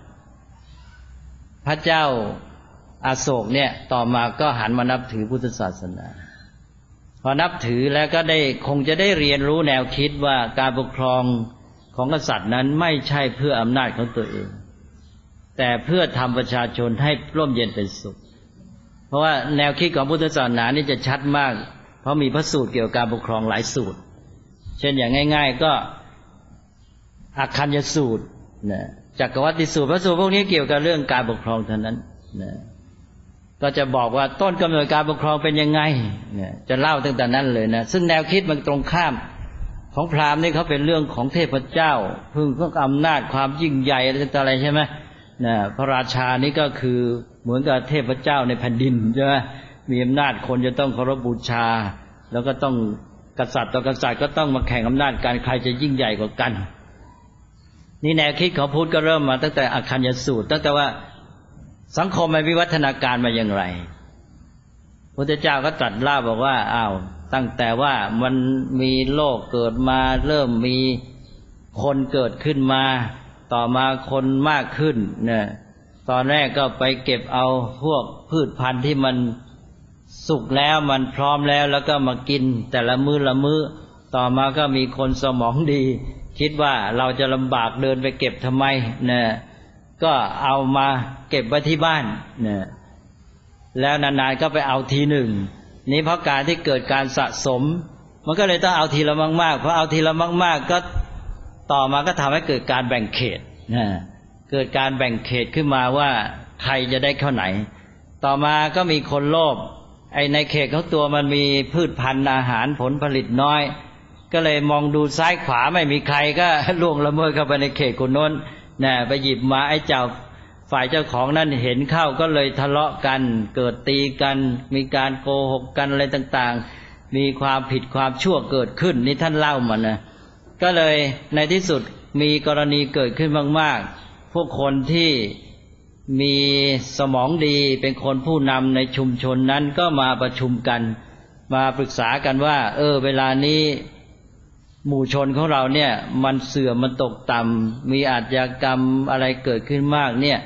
พระเจ้าอโศกเนี่ยต่อมาก็หันมานับถือพุทธศาสนาพอนับถือแล้วก็ได้คงจะได้เรียนรู้แนวคิดว่าการปกครองของกษัตริย์นั้นไม่ใช่เพื่ออำนาจของตัวเองแต่เพื่อทำประชาชนให้ร่มเย็นเป็นสุขเพราะว่าแนวคิดของพุทธศาสนานี่จะชัดมากเพราะมีพระสูตรเกี่ยวกับการปกครองหลายสูตรเช่นอย่างง่ายๆก็อัคคัญญสูตรนะจักรวัฏฏิสูตรพระสูตรพวกนี้เกี่ยวกับเรื่องการปกครองเท่านั้นนะก็จะบอกว่าต้นกำเนิดการปกครองเป็นยังไงเนี่ยจะเล่าตั้งแต่นั้นเลยนะซึ่งแนวคิดมันตรงข้ามของพราหมณ์นี่เขาเป็นเรื่องของเทพเจ้าพึ่งพวกอำนาจความยิ่งใหญ่อะไรต่างๆอะไรใช่ไหมนะพระราชานี่ก็คือเหมือนกับเทพเจ้าในแผ่นดินใช่ไหมมีอำนาจคนจะต้องเคารพบูชาแล้วก็ต้องกษัตริย์ต่อกษัตริย์ก็ต้องมาแข่งอำนาจกันใครจะยิ่งใหญ่กว่ากันนี่แนวคิดของพุทธก็เริ่มมาตั้งแต่อัคคัญญสูตรตั้งแต่ว่าสังคมมันวิวัฒนาการมาอย่างไรพุทธเจ้าก็ตรัสเล่าบอกว่าตั้งแต่ว่ามันมีโลกเกิดมาเริ่มมีคนเกิดขึ้นมาต่อมาคนมากขึ้นเนี่ยตอนแรกก็ไปเก็บเอาพวกพืชพันธุ์ที่มันสุกแล้วมันพร้อมแล้วก็มากินแต่ละมื้อละมื้อต่อมาก็มีคนสมองดีคิดว่าเราจะลำบากเดินไปเก็บทำไมเนี่ยก็เอามาเก็บไว้ที่บ้านเนี่ยแล้วนานๆก็ไปเอาทีหนึ่งนี้เพราะการที่เกิดการสะสมมันก็เลยต้องเอาทีละมากๆเพราะเอาทีละมากๆก็ต่อมาก็ทำให้เกิดการแบ่งเขตเกิดการแบ่งเขตขึ้นมาว่าใครจะได้เข้าไหนต่อมาก็มีคนโลภในเขตของตัวมันมีพืชพันธุ์อาหารผลผลิตน้อยก็เลยมองดูซ้ายขวาไม่มีใครก็ล่วงละเมิดเข้าไปในเขตคนโน้นไปหยิบมาไอ้เจ้าฝ่ายเจ้าของนั่นเห็นเข้าก็เลยทะเลาะกันเกิดตีกันมีการโกหกกันอะไรต่างๆมีความผิดความชั่วเกิดขึ้นนี่ท่านเล่ามานะก็เลยในที่สุดมีกรณีเกิดขึ้นมากๆพวกคนที่มีสมองดีเป็นคนผู้นำในชุมชนนั้นก็มาประชุมกันมาปรึกษากันว่าเวลานี้หมู่ชนของเราเนี่ยมันเสื่อมมันตกต่ำมีอาชญากรรมอะไรเกิดขึ้นมากเนี่ย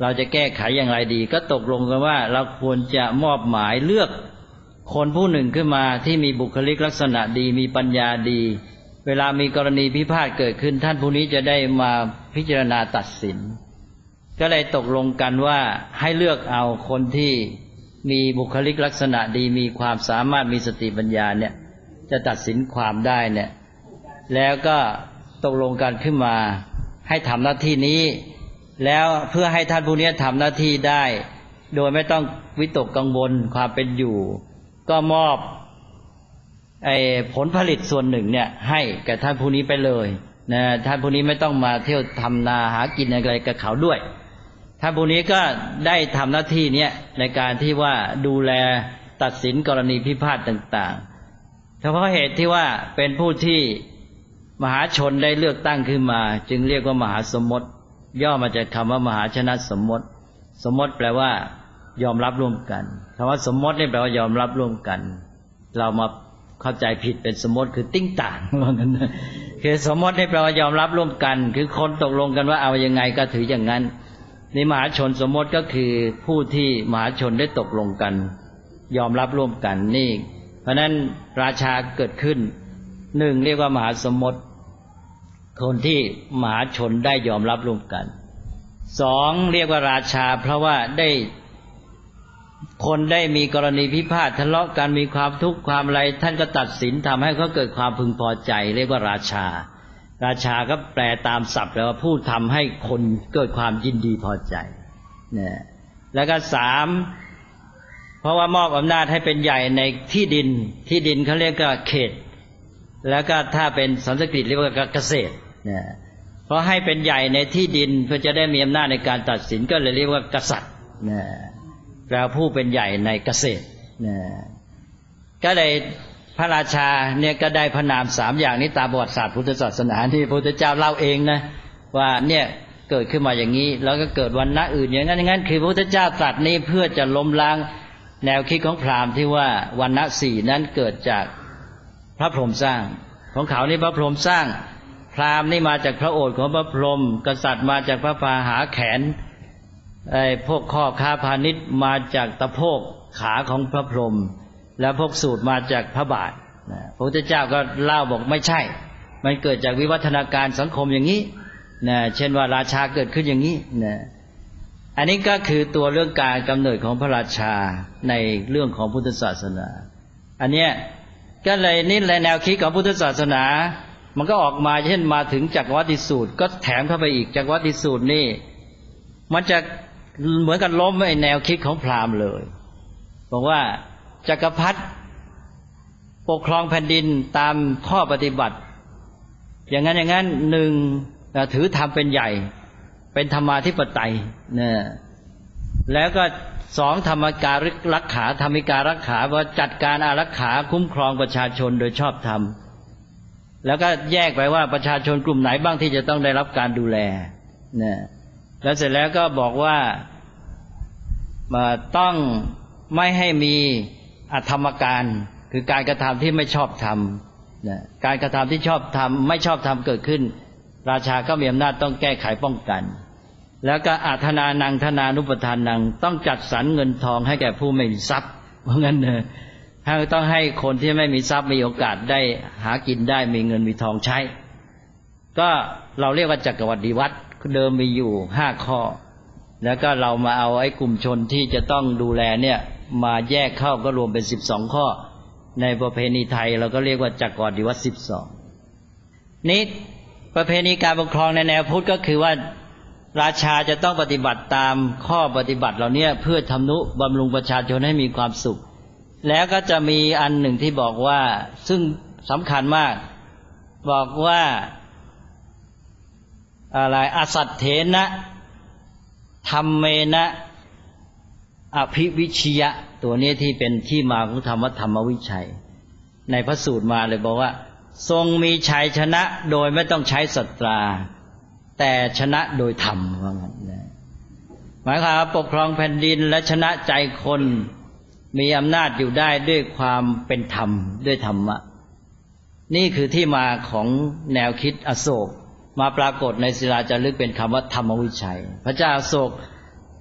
เราจะแก้ไขอย่างไรดีก็ตกลงกันว่าเราควรจะมอบหมายเลือกคนผู้หนึ่งขึ้นมาที่มีบุคลิกลักษณะดีมีปัญญาดีเวลามีกรณีพิพาทเกิดขึ้นท่านผู้นี้จะได้มาพิจารณาตัดสินก็เลยตกลงกันว่าให้เลือกเอาคนที่มีบุคลิกลักษณะดีมีความสามารถมีสติปัญญาเนี่ยจะตัดสินความได้เนี่ยแล้วก็ตกลงกันขึ้นมาให้ทำหน้าที่นี้แล้วเพื่อให้ท่านผู้นี้ทำหน้าที่ได้โดยไม่ต้องวิตกกังวลความเป็นอยู่ก็มอบผลผลิตส่วนหนึ่งเนี่ยให้แก่ท่านผู้นี้ไปเลยนะท่านผู้นี้ไม่ต้องมาเที่ยวทำนาหากินอะไรกับเขาด้วยท่านผู้นี้ก็ได้ทำหน้าที่เนี่ยในการที่ว่าดูแลตัดสินกรณีพิพาทต่างๆเฉพาะเหตุที่ว่าเป็นผู้ที่มหาชนได้เลือกตั้งขึ้นมาจึงเรียกว่ามหาสมมติย่อมาจากคำว่ามหาชนะสมมติสมมติแปลว่ายอมรับร่วมกันคำว่าสมมตินี่แปลว่ายอมรับร่วมกันเรามาเข้าใจผิดเป็นสมมติคือติ้งต่างว่างั้นคือสมมตินี่แปลว่ายอมรับร่วมกันคือคนตกลงกันว่าเอายังไงก็ถืออย่างนั้นนี่มหาชนสมมติก็คือผู้ที่มหาชนได้ตกลงกันยอมรับร่วมกันนี่เพราะนั้นราชาเกิดขึ้นหนึ่งเรียกว่ามหาสมมติคนที่มหาชนได้ยอมรับร่วมกันสองเรียกว่าราชาเพราะว่าได้คนได้มีกรณีพิพาททะเลาะกันมีความทุกข์ความอะไรท่านก็ตัดสินทำให้เขาเกิดความพึงพอใจเรียกว่าราชาราชาก็แปลตามศัพท์แปลว่าผู้ทำให้คนเกิดความยินดีพอใจเนี่ยแล้วก็สามเพราะว่ามอบอำนาจให้เป็นใหญ่ในที่ดินที่ดินเขาเรียกว่าเขตแล้วก็ถ้าเป็นสันสกฤตเรียกว่าเกษตรเนี่ยเพราะให้เป็นใหญ่ในที่ดินเพื่อจะได้มีอำนาจในการตัดสินก็เลยเรียกว่ากษัตริย์เนี่ยแปลผู้เป็นใหญ่ในเกษตรเนี่ยก็เลยพระราชาเนี่ยก็ได้พระนามสามอย่างนี้ตามประวัติศาสตร์พุทธศาสนาที่พระพุทธเจ้าเล่าเองนะว่าเนี่ยเกิดขึ้นมาอย่างนี้แล้วก็เกิดวรรณะอื่นอย่างนั้นคือพระพุทธเจ้าตรัสนี้เพื่อจะล้มล้างแนวคิดของพราหมณ์ที่ว่าวรรณะสี่นั้นเกิดจากพระพรหมสร้างของเขานี่พระพรหมสร้างพราหมณ์นี่มาจากพระโอษฐ์ของพระพรหมกษัตริย์มาจากพระพาหาแขนพวกข้อค้าพาณิชย์มาจากตะโพกขาของพระพรหมแล้วพวกสูตรมาจากพระบาทพระพุทธเจ้าก็เล่าบอกไม่ใช่มันเกิดจากวิวัฒนาการสังคมอย่างนี้นะเช่นว่าราชาเกิดขึ้นอย่างนี้นะอันนี้ก็คือตัวเรื่องการกำเนิดของพระราชาในเรื่องของพุทธศาสนาอันเนี้ยก็เลยนี่แหละแนวคิดของพุทธศาสนามันก็ออกมาเช่นมาถึงจักรวรรดิสูตรก็แถมเข้าไปอีกจักรวรรดิสูตรนี่มันจะเหมือนกันล้มไอ้แนวคิดของพราหมณ์เลยบอกว่าจักรพรรดิปกครองแผ่นดินตามข้อปฏิบัติอย่างนั้นหนึ่งถือธรรมเป็นใหญ่เป็นธรรมาธิปไตยเนี่ยแล้วก็สองธรรมการรักขาธรรมิการรักขาว่าจัดการอารักขาคุ้มครองประชาชนโดยชอบธรรมแล้วก็แยกไปว่าประชาชนกลุ่มไหนบ้างที่จะต้องได้รับการดูแลเนี่ยแล้วเสร็จแล้วก็บอกว่าต้องไม่ให้มีอธรรมการคือการกระทำที่ไม่ชอบธรรมการกระทำที่ชอบธรรมไม่ชอบธรรมเกิดขึ้นราชาก็มีอำนาจต้องแก้ไขป้องกันแล้วก็อาธนานังธนานุปทานนังต้องจัดสรรเงินทองให้แก่ผู้ไม่มีทรัพย์เพราะงั้นต้องให้คนที่ไม่มีทรัพย์มีโอกาสได้หากินได้มีเงินมีทองใช้ก็เราเรียกว่าจักรวรรดิวัตรเดิมมีอยู่5ข้อแล้วก็เรามาเอาไอ้กลุ่มชนที่จะต้องดูแลเนี่ยมาแยกเข้าก็รวมเป็น12ข้อในประเพณีไทยเราก็เรียกว่าจักรวรรดิวัตร12นี้ประเพณีการปกครองในแนวพุทธก็คือว่าราชาจะต้องปฏิบัติตามข้อปฏิบัติเหล่านี้เพื่อทำนุบำรุงประชาชนให้มีความสุขแล้วก็จะมีอันหนึ่งที่บอกว่าซึ่งสำคัญมากบอกว่าอะไรอสัตเถนะธัมเมนะอภิวิชยะตัวนี้ที่เป็นที่มาของธรรมธรรมวิชัยในพระสูตรมาเลยบอกว่าทรงมีชัยชนะโดยไม่ต้องใช้ศัตราแต่ชนะโดยธรรมว่างั้นหมายความว่าปกครองแผ่นดินและชนะใจคนมีอำนาจอยู่ได้ด้วยความเป็นธรรมด้วยธรรมะนี่คือที่มาของแนวคิดอโศกมาปรากฏในศิลาจารึกเป็นคำว่าธรรมวิชัยพระเจ้าอโศก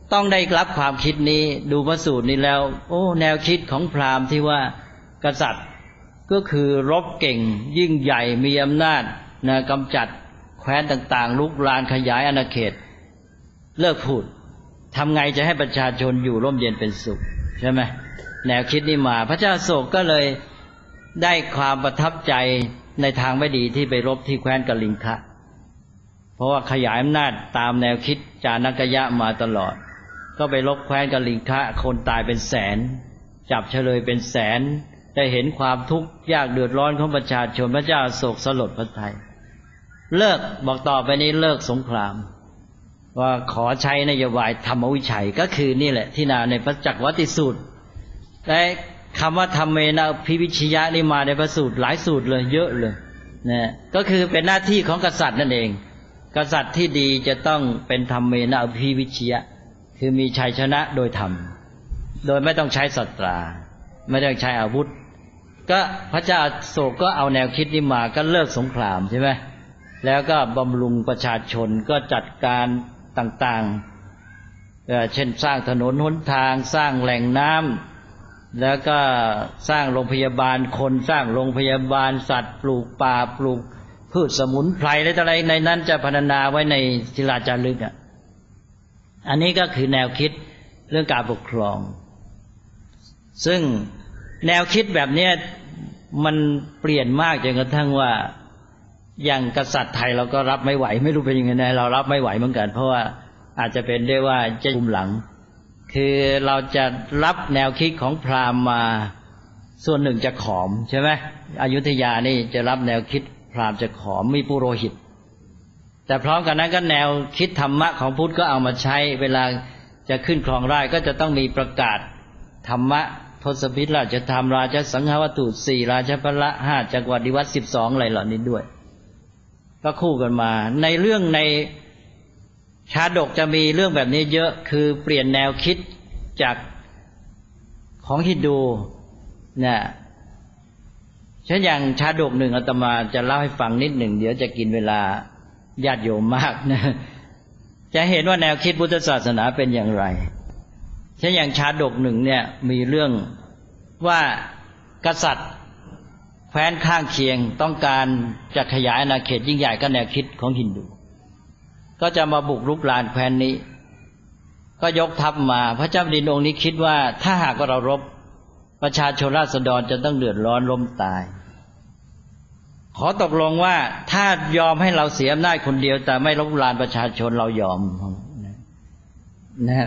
ต้องได้รับความคิดนี้ดูพระสูตรนี้แล้วโอ้แนวคิดของพราหมณ์ที่ว่ากษัตริย์ก็คือรบเก่งยิ่งใหญ่มีอำนาจนะกำจัดแคว้นต่างๆลุกลานขยายอาณาเขตเลิกพูดทำไงจะให้ประชาชนอยู่ร่มเย็นเป็นสุขใช่ไหมแนวคิดนี้มาพระเจ้าอโศกก็เลยได้ความประทับใจในทางไม่ดีที่ไปรบที่แคว้นกลิงคะเพราะว่าขยายอำนาจตามแนวคิดจานักยะมาตลอดก็ไปรบแคว้นกลิงคะคนตายเป็นแสนจับเฉลยเป็นแสนได้เห็นความทุกข์ยากเดือดร้อนของประชาชนพระเจ้าอโศกสลดพระทัยเลิกบอกต่อไปนี้เลิกสงครามว่าขอใช้นโยบายธรรมวิชัยก็คือนี่แหละที่นาในพระจักรวัติสูตรและคำว่าธรรมเมนะภิวิชยะนี่มาในพระสูตรหลายสูตรเลยเยอะเลยนะก็คือเป็นหน้าที่ของกษัตริย์นั่นเองกษัตริย์ที่ดีจะต้องเป็นธรรมเมนะภิวิชยะคือมีชัยชนะโดยธรรมโดยไม่ต้องใช้ศาสตราไม่ต้องใช้อาวุธก็พระเจ้าอโศกก็เอาแนวคิดนี้มาก็เลิกสงครามใช่ไหมแล้วก็บำรุงประชาชนก็จัดการต่างๆเช่นสร้างถนนหนทางสร้างแหล่งน้ำแล้วก็สร้างโรงพยาบาลคนสร้างโรงพยาบาลสัตว์ปลูกป่าปลูกพืชสมุนไพรอะไรในนั้นจะพรรณนาไว้ในศิลาจารึกอันนี้ก็คือแนวคิดเรื่องการปกครองซึ่งแนวคิดแบบนี้มันเปลี่ยนมากจนกระทั่งว่าอย่างกษัตริย์ไทยเราก็รับไม่ไหวไม่รู้เป็นยังไงนะเรารับไม่ไหวเหมือนกันเพราะว่าอาจจะเป็นได้ว่าจะคุมหลังคือเราจะรับแนวคิดของพราหมณ์มาส่วนหนึ่งจะขอมใช่ไหมอยุธยานี่จะรับแนวคิดพราหมณ์จะขอมมีปุโรหิตแต่พร้อมกันนั้นก็แนวคิดธรรมะของพุทธก็เอามาใช้เวลาจะขึ้นครองราชย์ก็จะต้องมีประกาศธรรมะทศพิธราชธรรมราชสังฆวัตถุ4ราชพละ5จักรวรรดิวัตร12อะไรเหล่านี้ด้วยก็คู่กันมาในเรื่องในชาดกจะมีเรื่องแบบนี้เยอะคือเปลี่ยนแนวคิดจากของฮินดูเนี่ยเช่นอย่างชาดกหนึ่งอาตมาจะเล่าให้ฟังนิดหนึ่งเดี๋ยวจะกินเวลาญาติโยมมากนะจะเห็นว่าแนวคิดพุทธศาสนาเป็นอย่างไรเช่นอย่างชาดกหนึ่งเนี่ยมีเรื่องว่ากษัตริย์แคว้นข้างเคียงต้องการจะขยายอาณาเขตยิ่งใหญ่ก็แนวคิดของฮินดูก็จะมาบุกรุกรานแคว้นนี้ก็ยกทัพมาพระเจ้าแผ่นดินองค์นี้คิดว่าถ้าหากว่าเรารบประชาชนราษฎรจะต้องเดือดร้อนล้มตายขอตกลงว่าถ้ายอมให้เราเสียอำนาจคนเดียวแต่ไม่รบรานประชาชนเรายอมนะ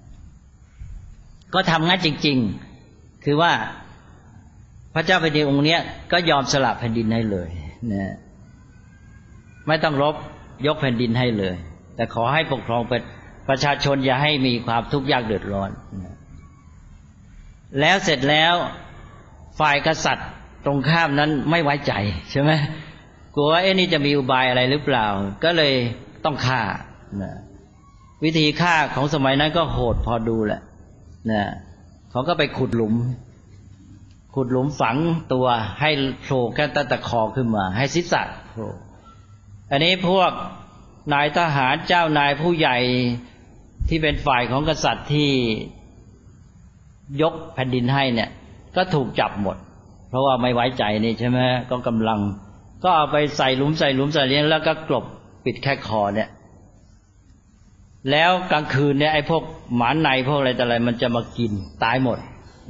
ก็ทำงั้นจริงๆคือว่าพระเจ้าแผ่นดินองค์นี้ก็ยอมสละแผ่นดินให้เลยนะไม่ต้องรบยกแผ่นดินให้เลยแต่ขอให้ปกครองประชาชนอย่าให้มีความทุกข์ยากเดือดร้อนนะแล้วเสร็จแล้วฝ่ายกษัตริย์ตรงข้ามนั้นไม่ไว้ใจใช่ไหมกลัวว่านี่จะมีอุบายอะไรหรือเปล่าก็เลยต้องฆ่านะวิธีฆ่าของสมัยนั้นก็โหดพอดูแหละนะเขาก็ไปขุดหลุมฝังตัวให้โผล่แค่ตั้งแต่คอขึ้นมาให้ศีรษะโผล่อันนี้พวกนายทหารเจ้านายผู้ใหญ่ที่เป็นฝ่ายของกษัตริย์ที่ยกแผ่นดินให้เนี่ยก็ถูกจับหมดเพราะว่าไม่ไว้ใจนี่ใช่ไหมก็กำลังก็เอาไปใส่หลุมใส่เลี้ยงแล้วก็กลบปิดแค่คอเนี่ยแล้วกลางคืนเนี่ยไอ้พวกหมาในพวกอะไรแต่อะไรมันจะมากินตายหมด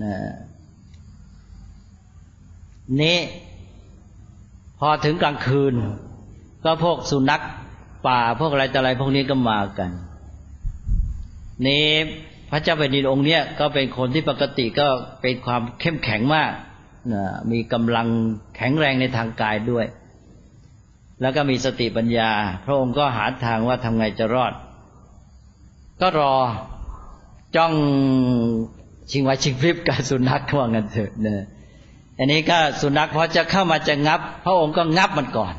นี่พอถึงกลางคืนก็พวกสุนัขป่าพวกอะไรแต่อะไรพวกนี้ก็มากันนี่พระเจ้าแผ่นดินองค์เนี้ยก็เป็นคนที่ปกติก็เป็นความเข้มแข็งมากมีกำลังแข็งแรงในทางกายด้วยแล้วก็มีสติปัญญาพระองค์ก็หาทางว่าทำไงจะรอดก็รอจ้องชิงไหวชิงพริบกับสุนัขว่างั้นเถอะเนี่ยอันนี้ก็สุนัขพอจะเข้ามาจะงับพระองค์ก็งับมันก่อน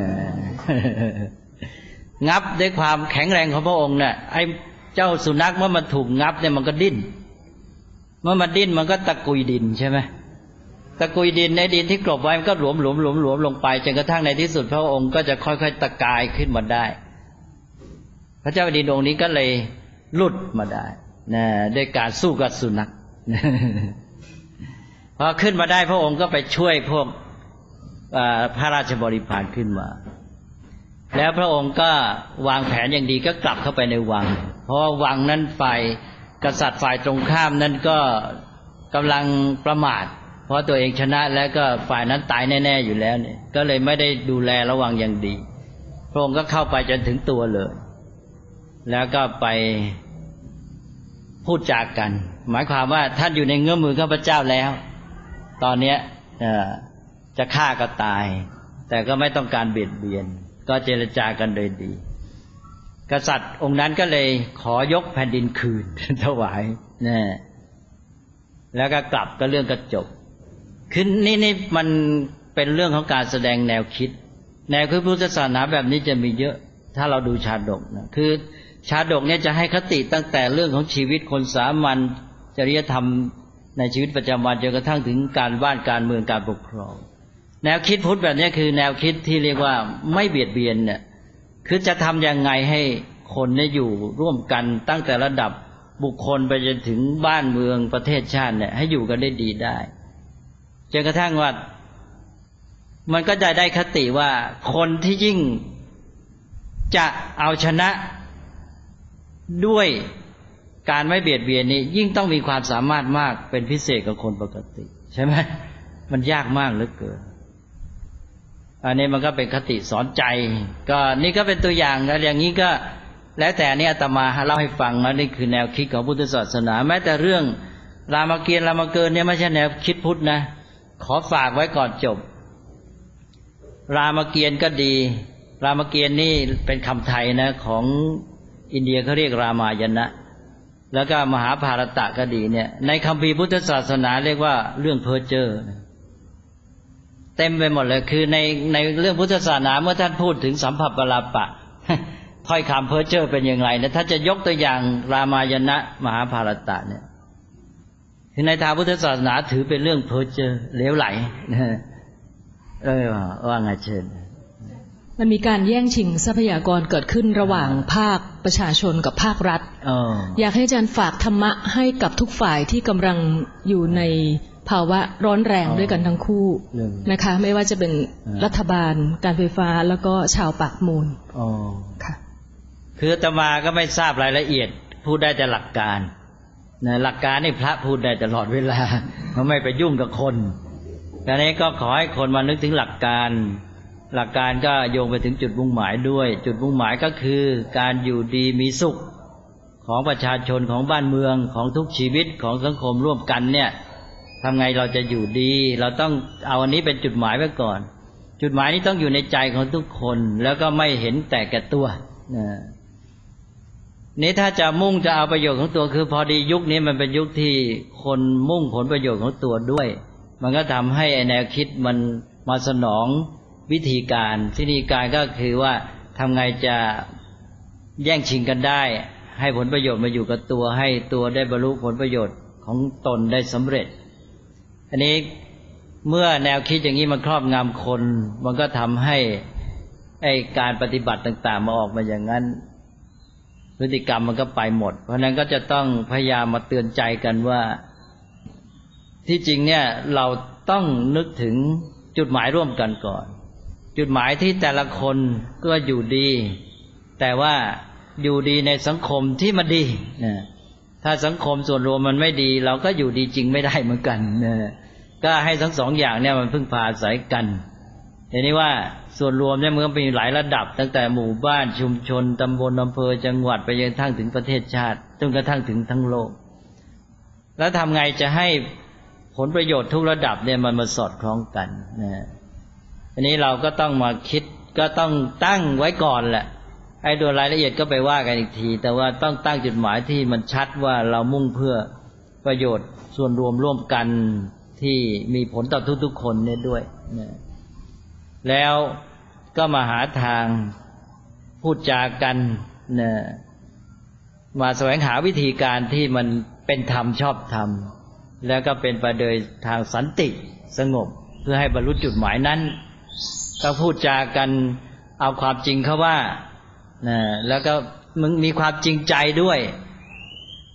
งับด้วยความแข็งแรงของพระองค์เนี่ยไอ้เจ้าสุนัขเมื่อมันถูกงับเนี่ยมันก็ดิ้นเมื่อมันดิ้นมันก็ตะกุยดินใช่ไหมตะกุยดินในดินที่กลบไว้มันก็หลวมลงไปจนกระทั่งในที่สุดพระองค์ก็จะค่อยๆตะกายขึ้นมาได้พระเจ้าแผ่นดินองค์นี้ก็เลยหลุดมาได้ด้วยการสู้กับสุนัข พอขึ้นมาได้พระองค์ก็ไปช่วยพวกพระราชบริพารขึ้นมาแล้วพระองค์ก็วางแผนอย่างดีก็กลับเข้าไปในวังเพราะวังนั้นฝ่ายกษัตริย์ฝ่ายตรงข้ามนั้นก็กำลังประมาทเพราะตัวเองชนะแล้วก็ฝ่ายนั้นตายแน่ๆอยู่แล้วเนี่ยก็เลยไม่ได้ดูแลระวังอย่างดีพระองค์ก็เข้าไปจนถึงตัวเลยแล้วก็ไปพูดจากันหมายความว่าท่านอยู่ในเงื้อมือข้าพเจ้าแล้วตอนนี้จะฆ่าก็ตายแต่ก็ไม่ต้องการเบียดเบียนก็เจรจากันโดยดีกษัตริย์องค์นั้นก็เลยขอยกแผ่นดินคืนถวายแล้วก็กลับก็เรื่องก็จบคือนี่มันเป็นเรื่องของการแสดงแนวคิดแนวคิดพุทธศาสนาแบบนี้จะมีเยอะถ้าเราดูชาดกนะคือชาดกเนี่ยจะให้คติตั้งแต่เรื่องของชีวิตคนสามัญจริยธรรมในชีวิตประจำวันจนกระทั่งถึงการบ้านการเมืองการปกครองแนวคิดพุทธแบบนี้คือแนวคิดที่เรียกว่าไม่เบียดเบียนเนี่ยคือจะทำยังไงให้คนเนี่ยอยู่ร่วมกันตั้งแต่ระดับบุคคลไปจนถึงบ้านเมืองประเทศชาติเนี่ยให้อยู่กันได้ดีได้จนกระทั่งว่ามันก็จะได้คติว่าคนที่ยิ่งจะเอาชนะด้วยการไม่เบียดเบียนนี้ยิ่งต้องมีความสามารถมากเป็นพิเศษกว่าคนปกติใช่ไหมมันยากมากเหลือเกินอันนี้มันก็เป็นคติสอนใจก็นี่ก็เป็นตัวอย่างแล้วอย่างนี้ก็แล้วแต่นี่อาตมาเล่าให้ฟังนะนี่คือแนวคิดของพุทธศาสนาแม้แต่เรื่องรามเกียรติ์รามเกินเนี่ยไม่ใช่แนวคิดพุทธนะขอฝากไว้ก่อนจบรามเกียรติ์ก็ดีรามเกียรติ์นี่เป็นคำไทยนะของอินเดียเขาเรียกรามายณะแล้วก็มหาภารตะก็ดีเนี่ยในคัมภีร์พุทธศาสนาเรียกว่าเรื่องเพ้อเจ้อเต็มไปหมดเลยคือในเรื่องพุทธศาสนาเมื่อท่านพูดถึงสัมผัสปลาปะถ้อยคำเพ้อเจ้อเป็นอย่างไรนะถ้าจะยกตัวอย่างรามายณะมหาภารตะเนี่ยคือในทางพุทธศาสนาถือเป็นเรื่องเพ้อเจ้อเหลวไหลว่าไงเชิญมันมีการแย่งชิงทรัพยากรเกิดขึ้นระหว่างภาคประชาชนกับภาครัฐอยากให้อาจารย์ฝากธรรมะให้กับทุกฝ่ายที่กำลังอยู่ในภาวะร้อนแรงด้วยกันทั้งคู่นะคะไม่ว่าจะเป็นรัฐบาลการไฟฟ้าแล้วก็ชาวปากมูลค่ะคืออาตมาก็ไม่ทราบรายละเอียดพูดได้แต่หลักการนะหลักการนี่พระพูดได้ตลอดเวลาเขาไม่ไปยุ่งกับคนแต่นี้ก็ขอให้คนมานึกถึงหลักการหลักการก็โยงไปถึงจุดมุ่งหมายด้วยจุดมุ่งหมายก็คือการอยู่ดีมีสุขของประชาชนของบ้านเมืองของทุกชีวิตของสังคมร่วมกันเนี่ยทำไงเราจะอยู่ดีเราต้องเอาอันนี้เป็นจุดหมายไว้ก่อนจุดหมายนี้ต้องอยู่ในใจของทุกคนแล้วก็ไม่เห็นแต่แก่ตัวนี่ถ้าจะมุ่งจะเอาประโยชน์ของตัวคือพอดียุคนี้มันเป็นยุคที่คนมุ่งผลประโยชน์ของตัวด้วยมันก็ทำให้แนวคิดมันมาสนองวิธีการก็คือว่าทำไงจะแย่งชิงกันได้ให้ผลประโยชน์มาอยู่กับตัวให้ตัวได้บรรลุผลประโยชน์ของตนได้สำเร็จอันนี้เมื่อแนวคิดอย่างนี้มันครอบงำคนมันก็ทำให้การปฏิบัติต่างๆมาออกมาอย่างนั้นพฤติกรรมมันก็ไปหมดเพราะนั้นก็จะต้องพยายามมาเตือนใจกันว่าที่จริงเนี่ยเราต้องนึกถึงจุดหมายร่วมกันก่อนจุดหมายที่แต่ละคนก็อยู่ดีแต่ว่าอยู่ดีในสังคมที่มันดีถ้าสังคมส่วนรวมมันไม่ดีเราก็อยู่ดีจริงไม่ได้เหมือนกันก็ให้ทั้งสองอย่างเนี่ยมันพึ่งพาอาศัยกันทีนี้ว่าส่วนรวมเนี่ยมันก็มีหลายระดับตั้งแต่หมู่บ้านชุมชนตำบลอำเภอจังหวัดไปจนกระทั่งถึงประเทศชาติจนกระทั่งถึงทั้งโลกแล้วทำไงจะให้ผลประโยชน์ทุกระดับเนี่ยมันมาสอดคล้องกันอันนี้เราก็ต้องมาคิดก็ต้องตั้งไว้ก่อนแหละไอ้โดยรายละเอียดก็ไปว่ากันอีกทีแต่ว่าต้องตั้งจุดหมายที่มันชัดว่าเรามุ่งเพื่อประโยชน์ส่วนรวมร่วมกันที่มีผลต่อทุกๆคนเนี่ยด้วยแล้วก็มาหาทางพูดจากันมาแสวงหาวิธีการที่มันเป็นธรรมชอบธรรมแล้วก็เป็นไปโดยทางสันติสงบเพื่อให้บรรลุจุดหมายนั้นก็พูดจากันเอาความจริงเขาว่าแล้วก็มึงมีความจริงใจด้วย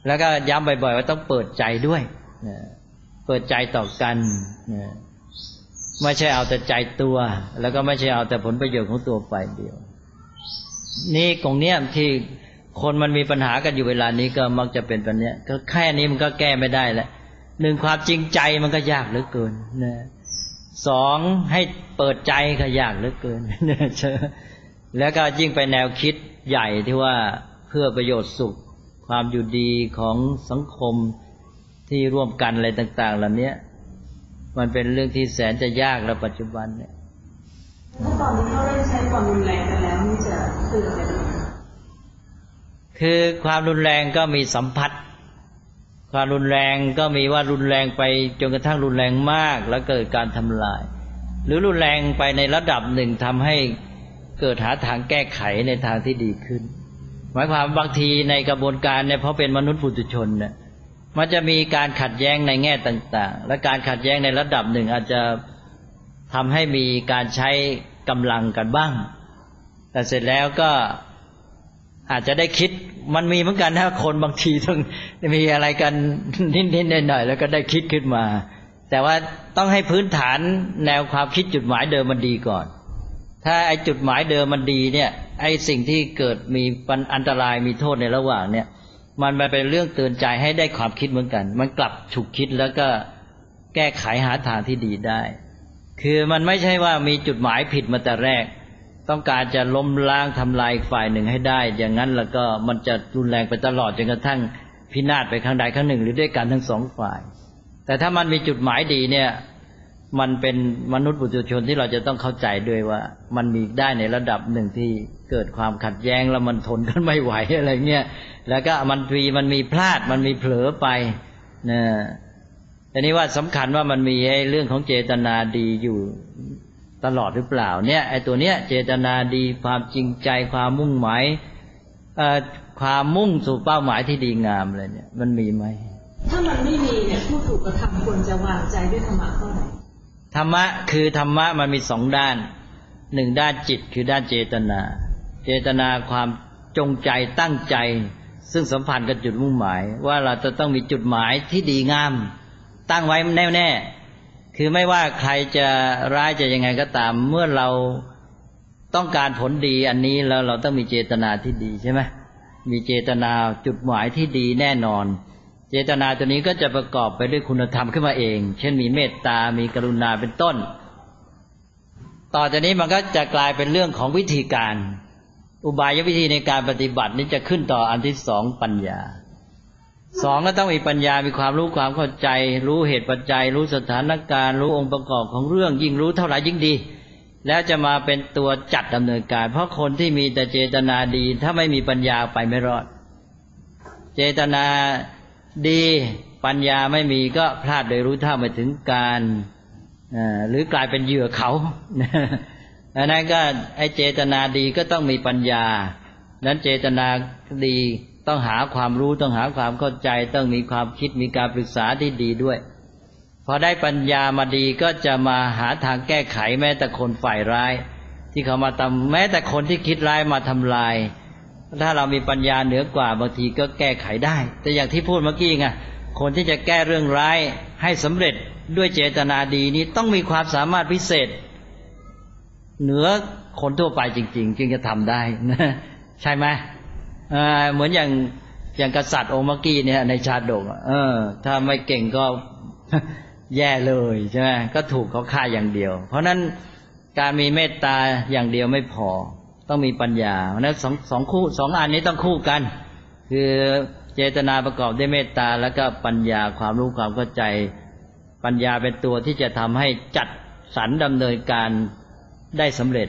แล้วก็ย้ำบ่อยๆว่าต้องเปิดใจด้วยเปิดใจต่อกันไม่ใช่เอาแต่ใจตัวแล้วก็ไม่ใช่เอาแต่ผลประโยชน์ของตัวฝ่ายเดียวนี่ตรงเนี้ยที่คนมันมีปัญหากันอยู่เวลานี้ก็มักจะเป็นแบบนี้ก็แค่นี้มันก็แก้ไม่ได้แล้วหนึ่งความจริงใจมันก็ยากเหลือเกินนะสองให้เปิดใจก็ยากเหลือเกินแล้วก็ยิ่งไปแนวคิดใหญ่ที่ว่าเพื่อประโยชน์สุขความอยู่ดีของสังคมที่ร่วมกันอะไรต่างๆเหล่านี้มันเป็นเรื่องที่แสนจะยากแล้วปัจจุบันเนี่ยถ้าตอนนี้เขาได้ใช้ความรุนแรงกันแล้วนี่จะเตือนอะไรคือความรุนแรงก็มีสัมผัสความรุนแรงก็มีว่ารุนแรงไปจนกระทั่งรุนแรงมากแล้วเกิดการทำลายหรือรุนแรงไปในระดับหนึ่งทำให้เกิดหาทางแก้ไขในทางที่ดีขึ้นหมายความบางทีในกระบวนการเนี่ยเพราะเป็นมนุษย์ปุถุชนเนี่ยมันจะมีการขัดแย้งในแง่ต่างๆและการขัดแย้งในระดับหนึ่งอาจจะทำให้มีการใช้กำลังกันบ้างแต่เสร็จแล้วก็อาจจะได้คิดมันมีเหมือนกันถ้าคนบางทีต้องมีอะไรกันนิดๆหน่อยๆแล้วก็ได้คิดขึ้นมาแต่ว่าต้องให้พื้นฐานแนวความคิดจุดหมายเดิมมันดีก่อนถ้าไอ้จุดหมายเดิมมันดีเนี่ยไอ้สิ่งที่เกิดมีอันตรายมีโทษในระหว่างเนี่ยมันเป็นเรื่องเตือนใจให้ได้ความคิดเหมือนกันมันกลับฉุกคิดแล้วก็แก้ไขหาทางที่ดีได้คือมันไม่ใช่ว่ามีจุดหมายผิดมาแต่แรกต้องการจะล้มล้างทำลายฝ่ายหนึ่งให้ได้อย่างนั้นแล้วก็มันจะรุนแรงไปตลอดจนกระทั่งพินาศไปข้างใดข้างหนึ่งหรือด้วยกันทั้งสองฝ่ายแต่ถ้ามันมีจุดหมายดีเนี่ยมันเป็นมนุษย์ปุถุชนที่เราจะต้องเข้าใจด้วยว่ามันมีได้ในระดับหนึ่งที่เกิดความขัดแย้งแล้วมันทนกันไม่ไหวอะไรเงี้ยแล้วก็มันมีพลาดมันมีเผลอไปนะแต่นี้ว่าสำคัญว่ามันมีไอ้เรื่องของเจตนาดีอยู่ตลอดหรือเปล่าเนี่ยไอ้ตัวเนี้ยเจตนาดีความจริงใจความมุ่งหมายความมุ่งสู่เป้าหมายที่ดีงามอะไรเนี่ยมันมีไหมถ้ามันไม่มีเนี่ยผู้ถูกกระทำควรจะวางใจด้วยธรรมะเท่าไหร่ธรรมะคือธรรมะมันมีสองด้านหนึ่งด้านจิตคือด้านเจตนาเจตนาความจงใจตั้งใจซึ่งสัมพันธ์กับจุดมุ่งหมายว่าเราจะต้องมีจุดหมายที่ดีงามตั้งไว้แน่ๆคือไม่ว่าใครจะร้ายจะยังไงก็ตามเมื่อเราต้องการผลดีอันนี้แล้วเราต้องมีเจตนาที่ดีใช่ไหมมีเจตนาจุดหมายที่ดีแน่นอนเจตนาตัวนี้ก็จะประกอบไปด้วยคุณธรรมขึ้นมาเองเช่นมีเมตตามีกรุณาเป็นต้นต่อจากนี้มันก็จะกลายเป็นเรื่องของวิธีการอุบายวิธีในการปฏิบัตินี้จะขึ้นต่ออันที่สองปัญญาสองก็ต้องมีปัญญามีความรู้ความเข้าใจรู้เหตุปัจจัยรู้สถานการณ์รู้องค์ประกอบของเรื่องยิ่งรู้เท่าไหร่ยิ่งดีแล้วจะมาเป็นตัวจัดดำเนินการเพราะคนที่มีแต่เจตนาดีถ้าไม่มีปัญญาไปไม่รอดเจตนาดีปัญญาไม่มีก็พลาดโดยรู้เท่าไม่ถึงการหรือกลายเป็นเหยื่อเขาดังนั้นก็ไอ้เจตนาดีก็ต้องมีปัญญานั้นเจตนาดีต้องหาความรู้ต้องหาความเข้าใจต้องมีความคิดมีการปรึกษาที่ดีด้วยพอได้ปัญญามาดีก็จะมาหาทางแก้ไขแม้แต่คนฝ่ายร้ายที่เขามาทำแม้แต่คนที่คิดร้ายมาทำลายถ้าเรามีปัญญาเหนือกว่าบางทีก็แก้ไขได้แต่อย่างที่พูดเมื่อกี้ไงคนที่จะแก้เรื่องร้ายให้สำเร็จด้วยเจตนาดีนี้ต้องมีความสามารถพิเศษเหนือคนทั่วไปจริงๆจึงจะทำได้นะใช่ไหมเหมือนอย่างกษัตริย์องค์เมื่อกี้เนี่ยในชาดกถ้าไม่เก่งก็แย่เลยใช่ไหมก็ถูกเขาฆ่าอย่างเดียวเพราะนั้นการมีเมตตาอย่างเดียวไม่พอต้องมีปัญญาเพราะนั้นสองอันนี้ต้องคู่กันคือเจตนาประกอบด้วยเมตตาแล้วก็ปัญญาความรู้ความเข้าใจปัญญาเป็นตัวที่จะทำให้จัดสรรดำเนินการได้สำเร็จ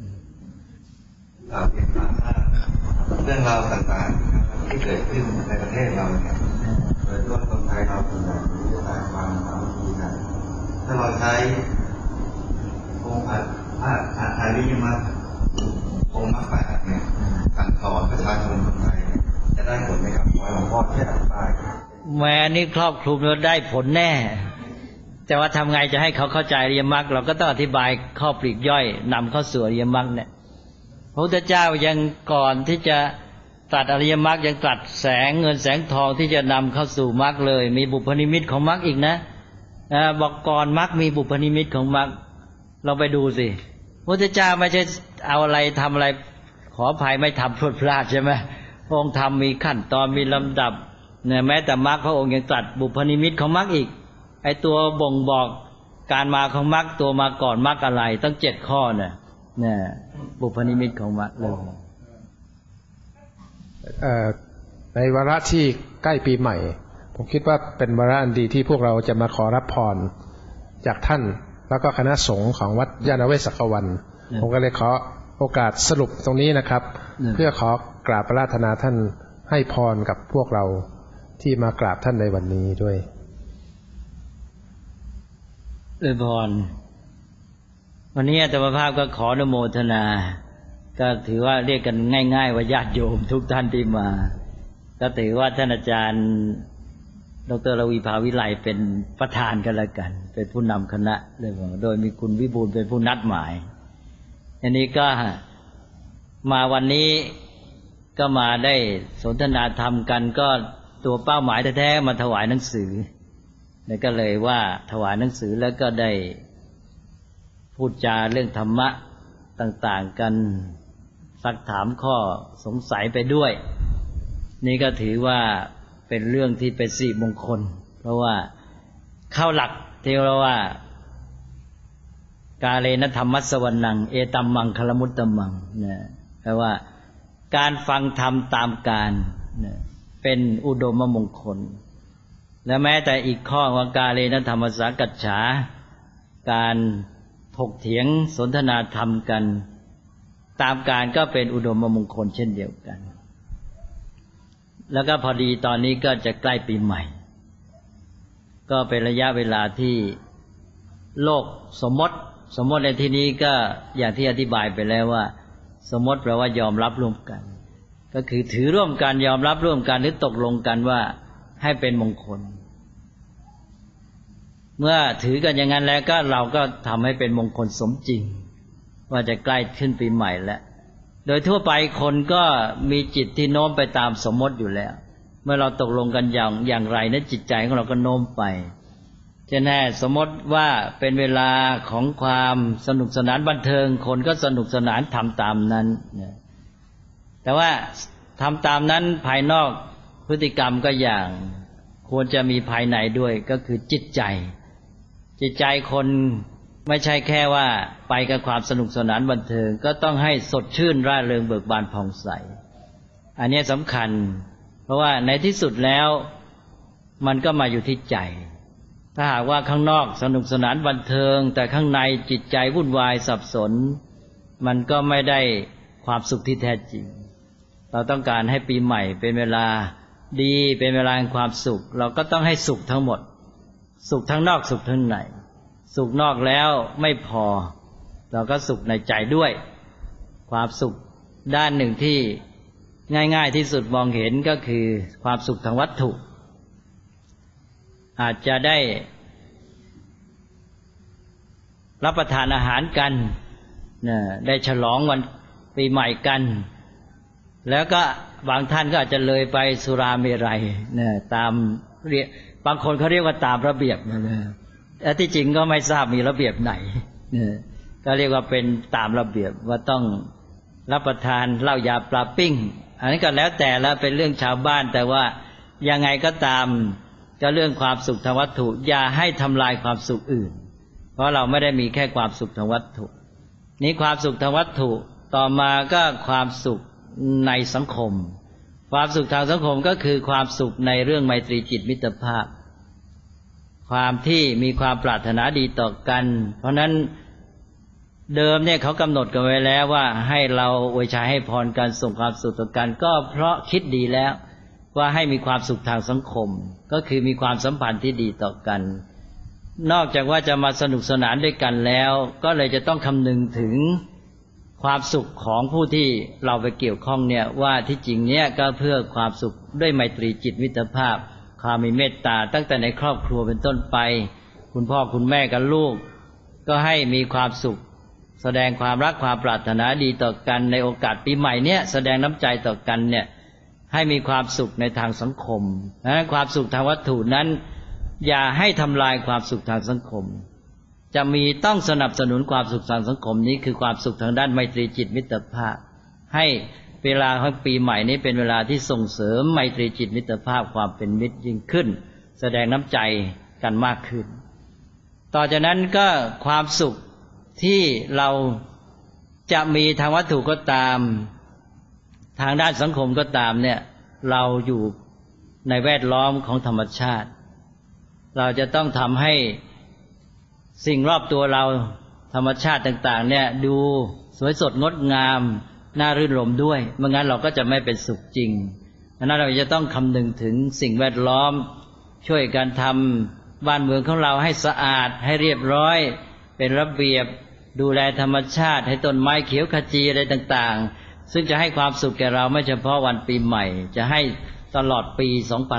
เรื่องราวต่างๆที่เกิดขึ้นในประเทศเราเนี่ยโดยทั่วคนไทยเราส่วนใหญ่จะสร้างความสามัคคีกันถ้าเราใช้องค์อริยมรรคองค์มรรคแปดเนี่ยสั่งสอนประชาชนคนไทยจะได้ผลไหมครับหลวงพ่อที่อธิบายแม้นี่ครอบคลุมแล้วได้ผลแน่แต่ว่าทำไงจะให้เขาเข้าใจอริยมรรคเราก็ต้องอธิบายข้อปลีกย่อยนำเข้าสู่อริยมรรคเนี่ยพระพุทธเจ้ายังก่อนที่จะตรัสอริยมรรคยังตรัสแสงเงินแสงทองที่จะนำเข้าสู่มรรคเลยมีบุพนิมิตของมรรคอีกนะบอกก่อนมรรคมีบุพนิมิตของมรรคเราไปดูสิพระพุทธเจ้าไม่ใช่เอาอะไรทำอะไรขออภัยไม่ทำพลวดพลาดใช่ไหมพระองค์ทำมีขั้นตอนมีลำดับเนี่ยแม้แต่มรรคพระองค์ยังตรัสบุพนิมิตของมรรคอีกไอตัวบ่งบอกการมาของมรรคตัวมาก่อนมรรคอะไรตั้ง7 ข้อเนี่ยบุพนิมิตของมรรคเลยในวาระที่ใกล้ปีใหม่ผมคิดว่าเป็นวาระอันดีที่พวกเราจะมาขอรับพรจากท่านแล้วก็คณะสงฆ์ของวัดยานเวศกวันผมก็เลยขอโอกาสสรุปตรงนี้นะครับเพื่อขอกราบอาราธนาท่านให้พรกับพวกเราที่มากราบท่านในวันนี้ด้วยพรวันนี้อาตมาภาพก็ขออนุโมทนาก็ถือว่าเรียกกันง่ายๆว่าญาติโยมทุกท่านที่มาก็ถือว่าท่านอาจารย์ดร.ระวีภาวิไลเป็นประธานกันแล้วกันเป็นผู้นำคณะเลยโดยมีคุณวิบูลย์เป็นผู้นัดหมายอันนี้ก็มาวันนี้ก็มาได้สนทนาธรรมกันก็ตัวเป้าหมายแท้ๆมาถวายหนังสือแล้วก็เลยว่าถวายหนังสือแล้วก็ได้พูดจาเรื่องธรรมะต่างๆกันซักถามข้อสงสัยไปด้วยนี่ก็ถือว่าเป็นเรื่องที่เป็นสิริมงคลเพราะว่าเข้าหลักที่เราว่ากาเลนะธรรมัสสวนังเอตัมมังคลมุตตมังนะแปลว่าการฟังธรรมตามการนะเป็นอุดมมงคลและแม้แต่อีกข้อว่ากาเลนะธรรมสากัจฉาการถกเถียงสนทนาธรรมกันตามการก็เป็นอุดมมงคลเช่นเดียวกันแล้วก็พอดีตอนนี้ก็จะใกล้ปีใหม่ก็เป็นระยะเวลาที่โลกสมมติในที่นี้ก็อย่างที่อธิบายไปแล้วว่าสมมติแปลว่ายอมรับร่วมกันก็คือถือร่วมกันยอมรับร่วมกันหรือตกลงกันว่าให้เป็นมงคลเมื่อถือกันอย่างนั้นแล้วก็เราก็ทำให้เป็นมงคลสมจริงว่าจะใกล้ขึ้นปีใหม่แล้วโดยทั่วไปคนก็มีจิตที่โน้มไปตามสมมติอยู่แล้วเมื่อเราตกลงกันอย่างไรนั้นจิตใจของเราก็โน้มไปจะแน่สมมติว่าเป็นเวลาของความสนุกสนานบันเทิงคนก็สนุกสนานทำตามนั้นแต่ว่าทำตามนั้นภายนอกพฤติกรรมก็อย่างควรจะมีภายในด้วยก็คือจิตใจคนไม่ใช่แค่ว่าไปกับความสนุกสนานบันเทิงก็ต้องให้สดชื่นร่าเริงเบิกบานผ่องใสอันนี้สำคัญเพราะว่าในที่สุดแล้วมันก็มาอยู่ที่ใจถ้าหากว่าข้างนอกสนุกสนานบันเทิงแต่ข้างในจิตใจวุ่นวายสับสนมันก็ไม่ได้ความสุขที่แท้จริงเราต้องการให้ปีใหม่เป็นเวลาดีเป็นเวลาแห่งความสุขเราก็ต้องให้สุขทั้งหมดสุขทั้งนอกสุขทั้งในสุขนอกแล้วไม่พอเราก็สุขในใจด้วยความสุขด้านหนึ่งที่ง่ายๆที่สุดมองเห็นก็คือความสุขทางวัตถุอาจจะได้รับประทานอาหารกันได้ฉลองวันปีใหม่กันแล้วก็บางท่านก็อาจจะเลยไปสุราเมรัยตามเรียกบางคนเขาเรียกว่าตามระเบียบแต่ที่จริงก็ไม่ทราบมีระเบียบไหนก็เรียกว่าเป็นตามระเบียบว่าต้องรับประทานเหล้ายาปลาปิ้งอันนี้ก็แล้วแต่ละเป็นเรื่องชาวบ้านแต่ว่ายังไงก็ตามก็เรื่องความสุขทางวัตถุอย่าให้ทำลายความสุขอื่นเพราะเราไม่ได้มีแค่ความสุขทางวัตถุนี้ความสุขทางวัตถุต่อมาก็ความสุขในสังคมความสุขทางสังคมก็คือความสุขในเรื่องไมตรีจิตมิตรภาพความที่มีความปรารถนาดีต่อกันเพราะนั้นเดิมเนี่ยเขากำหนดกันไว้แล้วว่าให้เราอวยชัยให้พรกันส่งความสุขต่อกันก็เพราะคิดดีแล้วว่าให้มีความสุขทางสังคมก็คือมีความสัมพันธ์ที่ดีต่อกันนอกจากว่าจะมาสนุกสนานด้วยกันแล้วก็เลยจะต้องคำนึงถึงความสุขของผู้ที่เราไปเกี่ยวข้องเนี่ยว่าที่จริงเนี่ยก็เพื่อความสุขด้วยไมตรีจิตมิตรภาพความมีเมตตาตั้งแต่ในครอบครัวเป็นต้นไปคุณพ่อคุณแม่กับลูกก็ให้มีความสุขแสดงความรักความปรารถนาดีต่อกันในโอกาสปีใหม่เนี่ยแสดงน้ำใจต่อกันเนี่ยให้มีความสุขในทางสังคมนะความสุขทางวัตถุนั้นอย่าให้ทำลายความสุขทางสังคมจะมีต้องสนับสนุนความสุขทางสังคมนี้คือความสุขทางด้านไมตรีจิตมิตรภาพให้เวลาของปีใหม่นี้เป็นเวลาที่ส่งเสริมไมตรีจิตมิตรภาพความเป็นมิตรยิ่งขึ้นแสดงน้ำใจกันมากขึ้นต่อจากนั้นก็ความสุขที่เราจะมีทางวัตถุก็ตามทางด้านสังคมก็ตามเนี่ยเราอยู่ในแวดล้อมของธรรมชาติเราจะต้องทำให้สิ่งรอบตัวเราธรรมชาติต่างๆเนี่ยดูสวยสดงดงามน่ารื่นรมด้วยไม่งั้นเราก็จะไม่เป็นสุขจริงดังนั้นเราจะต้องคำนึงถึงสิ่งแวดล้อมช่วยกันทำบ้านเมืองของเราให้สะอาดให้เรียบร้อยเป็นระเบียบดูแลธรรมชาติให้ต้นไม้เขียวขจีอะไรต่างๆซึ่งจะให้ความสุขแก่เราไม่เฉพาะวันปีใหม่จะให้ตลอดปี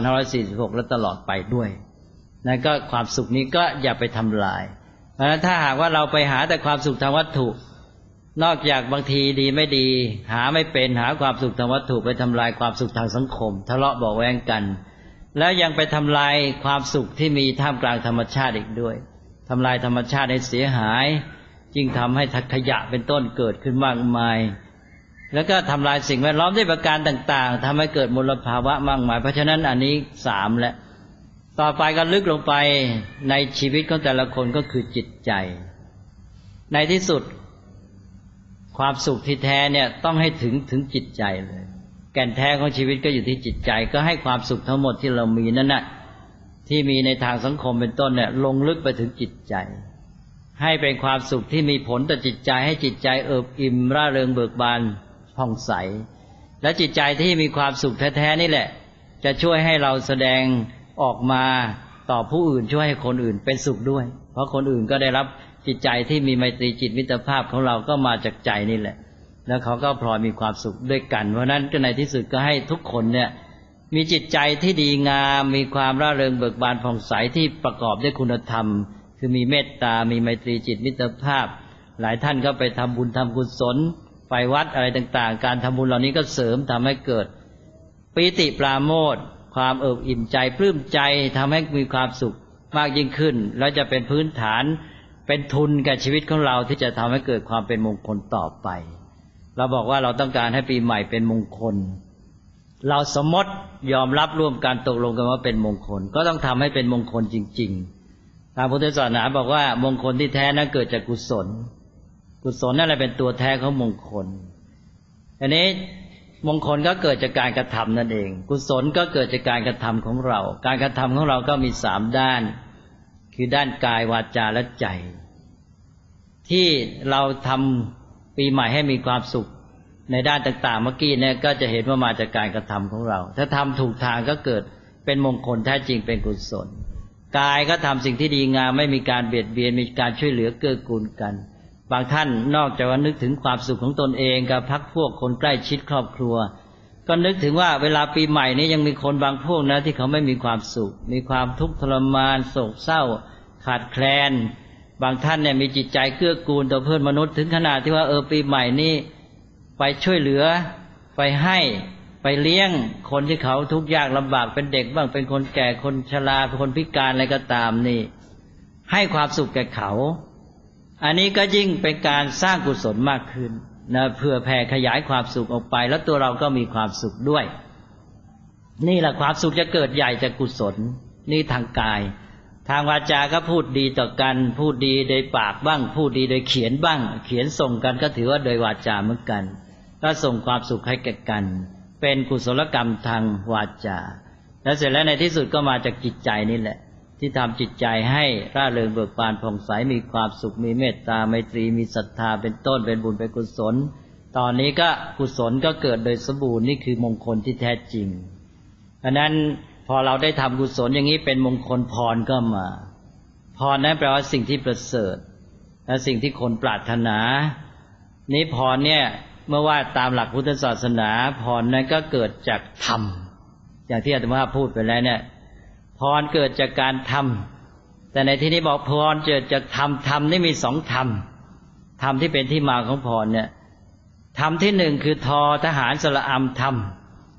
2546และตลอดไปด้วยนั่นก็ความสุขนี้ก็อย่าไปทำลายเพราะฉะนั้นถ้าหากว่าเราไปหาแต่ความสุขทางวัตถุนอกจากบางทีดีไม่ดีหาไม่เป็นหาความสุขทางวัตถุไปทำลายความสุขทางสังคมทะเลาะเบาะแว้งกันแล้วยังไปทำลายความสุขที่มีท่ามกลางธรรมชาติอีกด้วยทำลายธรรมชาติให้เสียหายยิ่งทำให้ขยะเป็นต้นเกิดขึ้นมากมายแล้วก็ทำลายสิ่งแวดล้อมด้วยประการต่างๆทำให้เกิดมลภาวะมากมายเพราะฉะนั้นอันนี้3แล้วต่อไปก็ลึกลงไปในชีวิตของแต่ละคนก็คือจิตใจในที่สุดความสุขที่แท้เนี่ยต้องให้ถึงจิตใจเลยแก่นแท้ของชีวิตก็อยู่ที่จิตใจก็ให้ความสุขทั้งหมดที่เรามีนั่นน่ะที่มีในทางสังคมเป็นต้นเนี่ยลงลึกไปถึงจิตใจให้เป็นความสุขที่มีผลต่อจิตใจให้จิตใจเอิบอิ่มร่าเริงเบิกบานผ่องใสและจิตใจที่มีความสุขแท้ๆนี่แหละจะช่วยให้เราแสดงออกมาต่อผู้อื่นช่วยให้คนอื่นเป็นสุขด้วยเพราะคนอื่นก็ได้รับจิตใจที่มีไมตรีจิตมิตรภาพของเราก็มาจากใจนี่แหละแล้วเขาก็พลอยมีความสุขด้วยกันเพราะนั้นก็ในที่สุดก็ให้ทุกคนเนี่ยมีจิตใจที่ดีงามมีความร่าเริงเบิกบานผ่องใสที่ประกอบด้วยคุณธรรมคือมีเมตตามีไมตรีจิตมิตรภาพหลายท่านก็ไปทำบุญทำกุศลไปวัดอะไรต่างๆการทำบุญเหล่านี้ก็เสริมทำให้เกิดปิติปราโมทย์ความเอิบอิ่มใจปลื้มใจทำให้มีความสุขมากยิ่งขึ้นแล้วจะเป็นพื้นฐานเป็นทุนแก่ชีวิตของเราที่จะทำให้เกิดความเป็นมงคลต่อไปเราบอกว่าเราต้องการให้ปีใหม่เป็นมงคลเราสมมติยอมรับร่วมกันตกลงกันว่าเป็นมงคลก็ต้องทำให้เป็นมงคลจริงๆทางพุทธศาสนาบอกว่ามงคลที่แท้นั้นเกิดจากกุศลกุศลนั่นแหละเป็นตัวแท้ของมงคลอันนี้มงคลก็เกิดจากการกระทำนั่นเองกุศลก็เกิดจากการกระทำของเราการกระทำของเราก็มี3ด้านคือด้านกายวาจาและใจที่เราทำปีใหม่ให้มีความสุขในด้านต่างๆเมื่อกี้เนี่ยก็จะเห็นว่ามาจากการกระทำของเราถ้าทำถูกทางก็เกิดเป็นมงคลแท้จริงเป็นกุศลกายก็ทำสิ่งที่ดีงามไม่มีการเบียดเบียนมีการช่วยเหลือเกื้อกูลกันบางท่านนอกจากว่านึกถึงความสุขของตนเองกับพรรคพวกคนใกล้ชิดครอบครัวก็นึกถึงว่าเวลาปีใหม่นี้ยังมีคนบางพวกนะที่เขาไม่มีความสุขมีความทุกข์ทรมานโศกเศร้าขาดแคลนบางท่านเนี่ยมีจิตใจเกื้อกูลต่อเพื่อนมนุษย์ถึงขนาดที่ว่าปีใหม่นี้ไปช่วยเหลือไปให้ไปเลี้ยงคนที่เขาทุกข์ยากลำบากเป็นเด็กบ้างเป็นคนแก่คนชราเป็นคนพิการอะไรก็ตามนี่ให้ความสุขแก่เขาอันนี้ก็ยิ่งเป็นการสร้างกุศลมากขึ้นนะเพื่อแผ่ขยายความสุขออกไปแล้วตัวเราก็มีความสุขด้วยนี่แหละความสุขจะเกิดใหญ่จากกุศลนี่ทางกายทางวาจาก็พูดดีต่อกันพูดดีโดยปากบ้างพูดดีโดยเขียนบ้างเขียนส่งกันก็ถือว่าโดยวาจาเหมือนกันก็ส่งความสุขให้แก่กันเป็นกุศลกรรมทางวาจาแล้วเสร็จแล้วในที่สุดก็มาจากจิตใจนี่แหละที่ทำจิตใจให้ร่าเริงเบิกบานผ่องใสมีความสุขมีเมตตาไมตรีมีศรัทธาเป็นต้นเป็นบุญเป็นกุศลตอนนี้ก็กุศลก็เกิดโดยสมบูรณ์นี่คือมงคลที่แท้จริงเพราะนั้นพอเราได้ทำกุศลอย่างนี้เป็นมงคลพรก็มาพรนั้นแปลว่าสิ่งที่ประเสริฐและสิ่งที่คนปรารถนานี้พรเนี่ยเมื่อว่าตามหลักพุทธศาสนาพรนั้นก็เกิดจากธรรมอย่างที่อาตมาพูดไปแล้วเนี่ยพรเกิดจากการทำแต่ในที่นี้บอกพรเกิดจากธรรมธรรมนี่มี2ธรรมธรรมที่เป็นที่มาของพรเนี่ยธรรมที่1คือทอทหารสระอำธรรม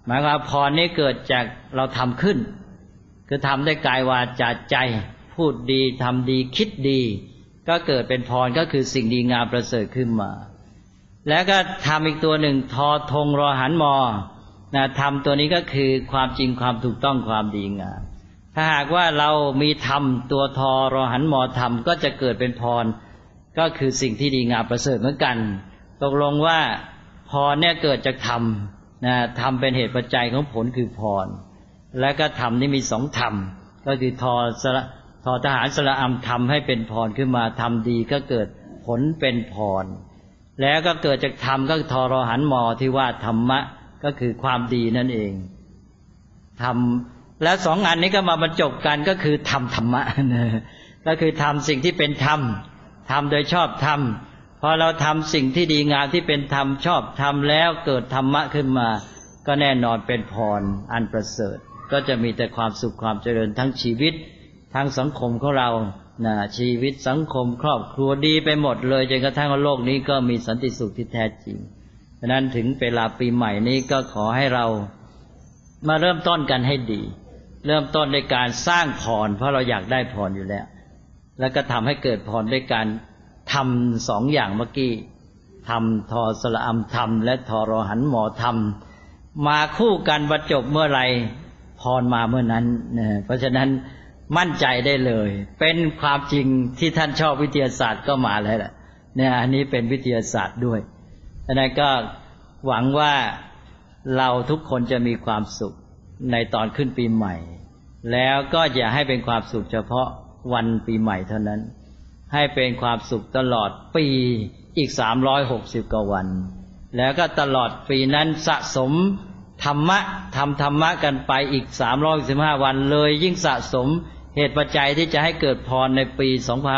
หมายความพรนี้เกิดจากเราทำขึ้นคือทำด้วยกายวาจาใจพูดดีทำดีคิดดีก็เกิดเป็นพรก็คือสิ่งดีงามประเสริฐขึ้นมาแล้วก็ทำอีกตัวหนึ่งทอทงรอหันมอนะทำตัวนี้ก็คือความจริงความถูกต้องความดีงามถ้าหากว่าเรามีธรรมตัวทอรอหันมอธรรมก็จะเกิดเป็นพรก็คือสิ่งที่ดีงามประเสริฐเหมือนกันตกลงว่าพรเนี่ยเกิดจากธรรมนะธรรมเป็นเหตุปัจจัยของผลคือพรและก็ธรรมนี่มีสองธรรมก็คือทอทหารสระอำทำให้เป็นพรขึ้นมาทำดีก็เกิดผลเป็นพรแล้วก็เกิดจากธรรมก็ทอรอหันมอที่ว่าธรรมะก็คือความดีนั่นเองธรรมและสองอันนี้ก็มาบรรจบกันก็คือธรรมะก็คือทำสิ่งที่เป็นธรรมทำโดยชอบธรรมพอเราทำสิ่งที่ดีงามที่เป็นธรรมชอบธรรมแล้วเกิดธรรมะขึ้นมาก็แน่นอนเป็นพรอันประเสริฐก็จะมีแต่ความสุขความเจริญทั้งชีวิตทั้งสังคมของเราชีวิตสังคมครอบครัวดีไปหมดเลยจนกระทั่งโลกนี้ก็มีสันติสุขที่แท้จริงฉะนั้นถึงเวลาปีใหม่นี้ก็ขอให้เรามาเริ่มต้นกันให้ดีเริ่มต้นในการสร้างพรเพราะเราอยากได้พรอยู่แล้วแล้วก็ทำให้เกิดพรด้วยการทำสองอย่างเมื่อกี้ทำทอสระอำทำและทอรอหันหมอทำมาคู่กันบรรจบเมื่อไรพรมาเมื่อนั้นเพราะฉะนั้นมั่นใจได้เลยเป็นความจริงที่ท่านชอบวิทยาศาสตร์ก็มาแล้วแหละเนี่ยอันนี้เป็นวิทยาศาสตร์ด้วยดังนั้นก็หวังว่าเราทุกคนจะมีความสุขในตอนขึ้นปีใหม่แล้วก็อย่าให้เป็นความสุขเฉพาะวันปีใหม่เท่านั้นให้เป็นความสุขตลอดปีอีก360กว่าวันแล้วก็ตลอดปีนั้นสะสมธรรมะทำธรรมะกันไปอีก315วันเลยยิ่งสะสมเหตุปัจจัยที่จะให้เกิดพรในปี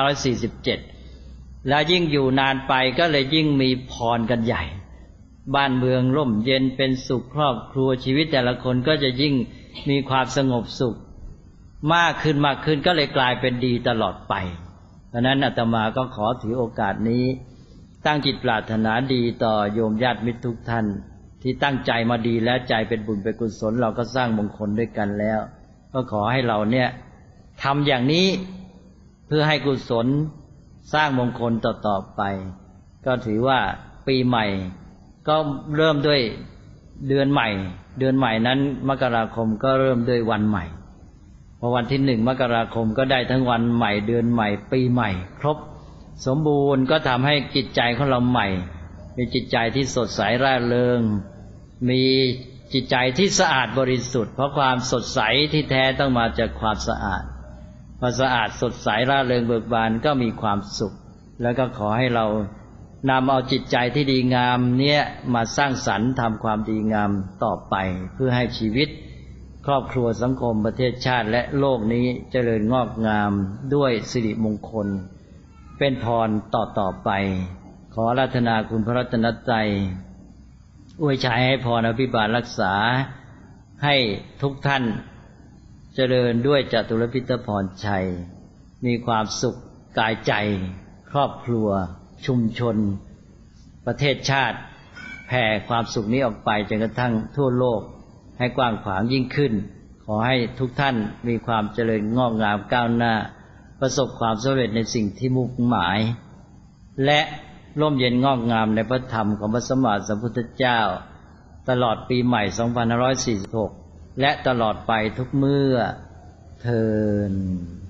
2547แล้วยิ่งอยู่นานไปก็เลยยิ่งมีพรกันใหญ่บ้านเมืองร่มเย็นเป็นสุขครอบครัวชีวิตแต่ละคนก็จะยิ่งมีความสงบสุขมากขึ้นก็เลยกลายเป็นดีตลอดไปเพราะนั้นอาตมาก็ขอถือโอกาสนี้ตั้งจิตปรารถนาดีต่อโยมญาติมิตรทุกท่านที่ตั้งใจมาดีและใจเป็นบุญเป็นกุศลเราก็สร้างมงคลด้วยกันแล้วก็ขอให้เราเนี่ยทำอย่างนี้เพื่อให้กุศลสร้างมงคลต่อไปก็ถือว่าปีใหม่ก็เริ่มด้วยเดือนใหม่นั้นมกราคมก็เริ่มด้วยวันใหม่พอวันที่1 มกราคมก็ได้ทั้งวันใหม่เดือนใหม่ปีใหม่ครบสมบูรณ์ก็ทำให้จิตใจของเราใหม่มีจิตใจที่สดใสร่าเริงมีจิตใจที่สะอาดบริสุทธิ์เพราะความสดใสที่แท้ต้องมาจากความสะอาดพอสะอาดสดใสร่าเริงเบิกบานก็มีความสุขแล้วก็ขอให้เรานำเอาจิตใจที่ดีงามเนี้ยมาสร้างสรรค์ทำความดีงามต่อไปเพื่อให้ชีวิตครอบครัวสังคมประเทศชาติและโลกนี้เจริญงอกงามด้วยสิริมงคลเป็นพรต่อไปขออาราธนาคุณพระรัตนตรัยอวยชัยให้พรอภิบาลรักษาให้ทุกท่านเจริญด้วยจตุรพิธพรชัยมีความสุขกายใจครอบครัวชุมชนประเทศชาติแผ่ความสุขนี้ออกไปจนกระทั่งทั่วโลกให้กว้างขวางยิ่งขึ้นขอให้ทุกท่านมีความเจริญงอกงามก้าวหน้าประสบความสำเร็จในสิ่งที่มุ่งหมายและร่มเย็นงอกงามในพระธรรมของพระสัมมาสัมพุทธเจ้าตลอดปีใหม่2546และตลอดไปทุกเมื่อเทอญ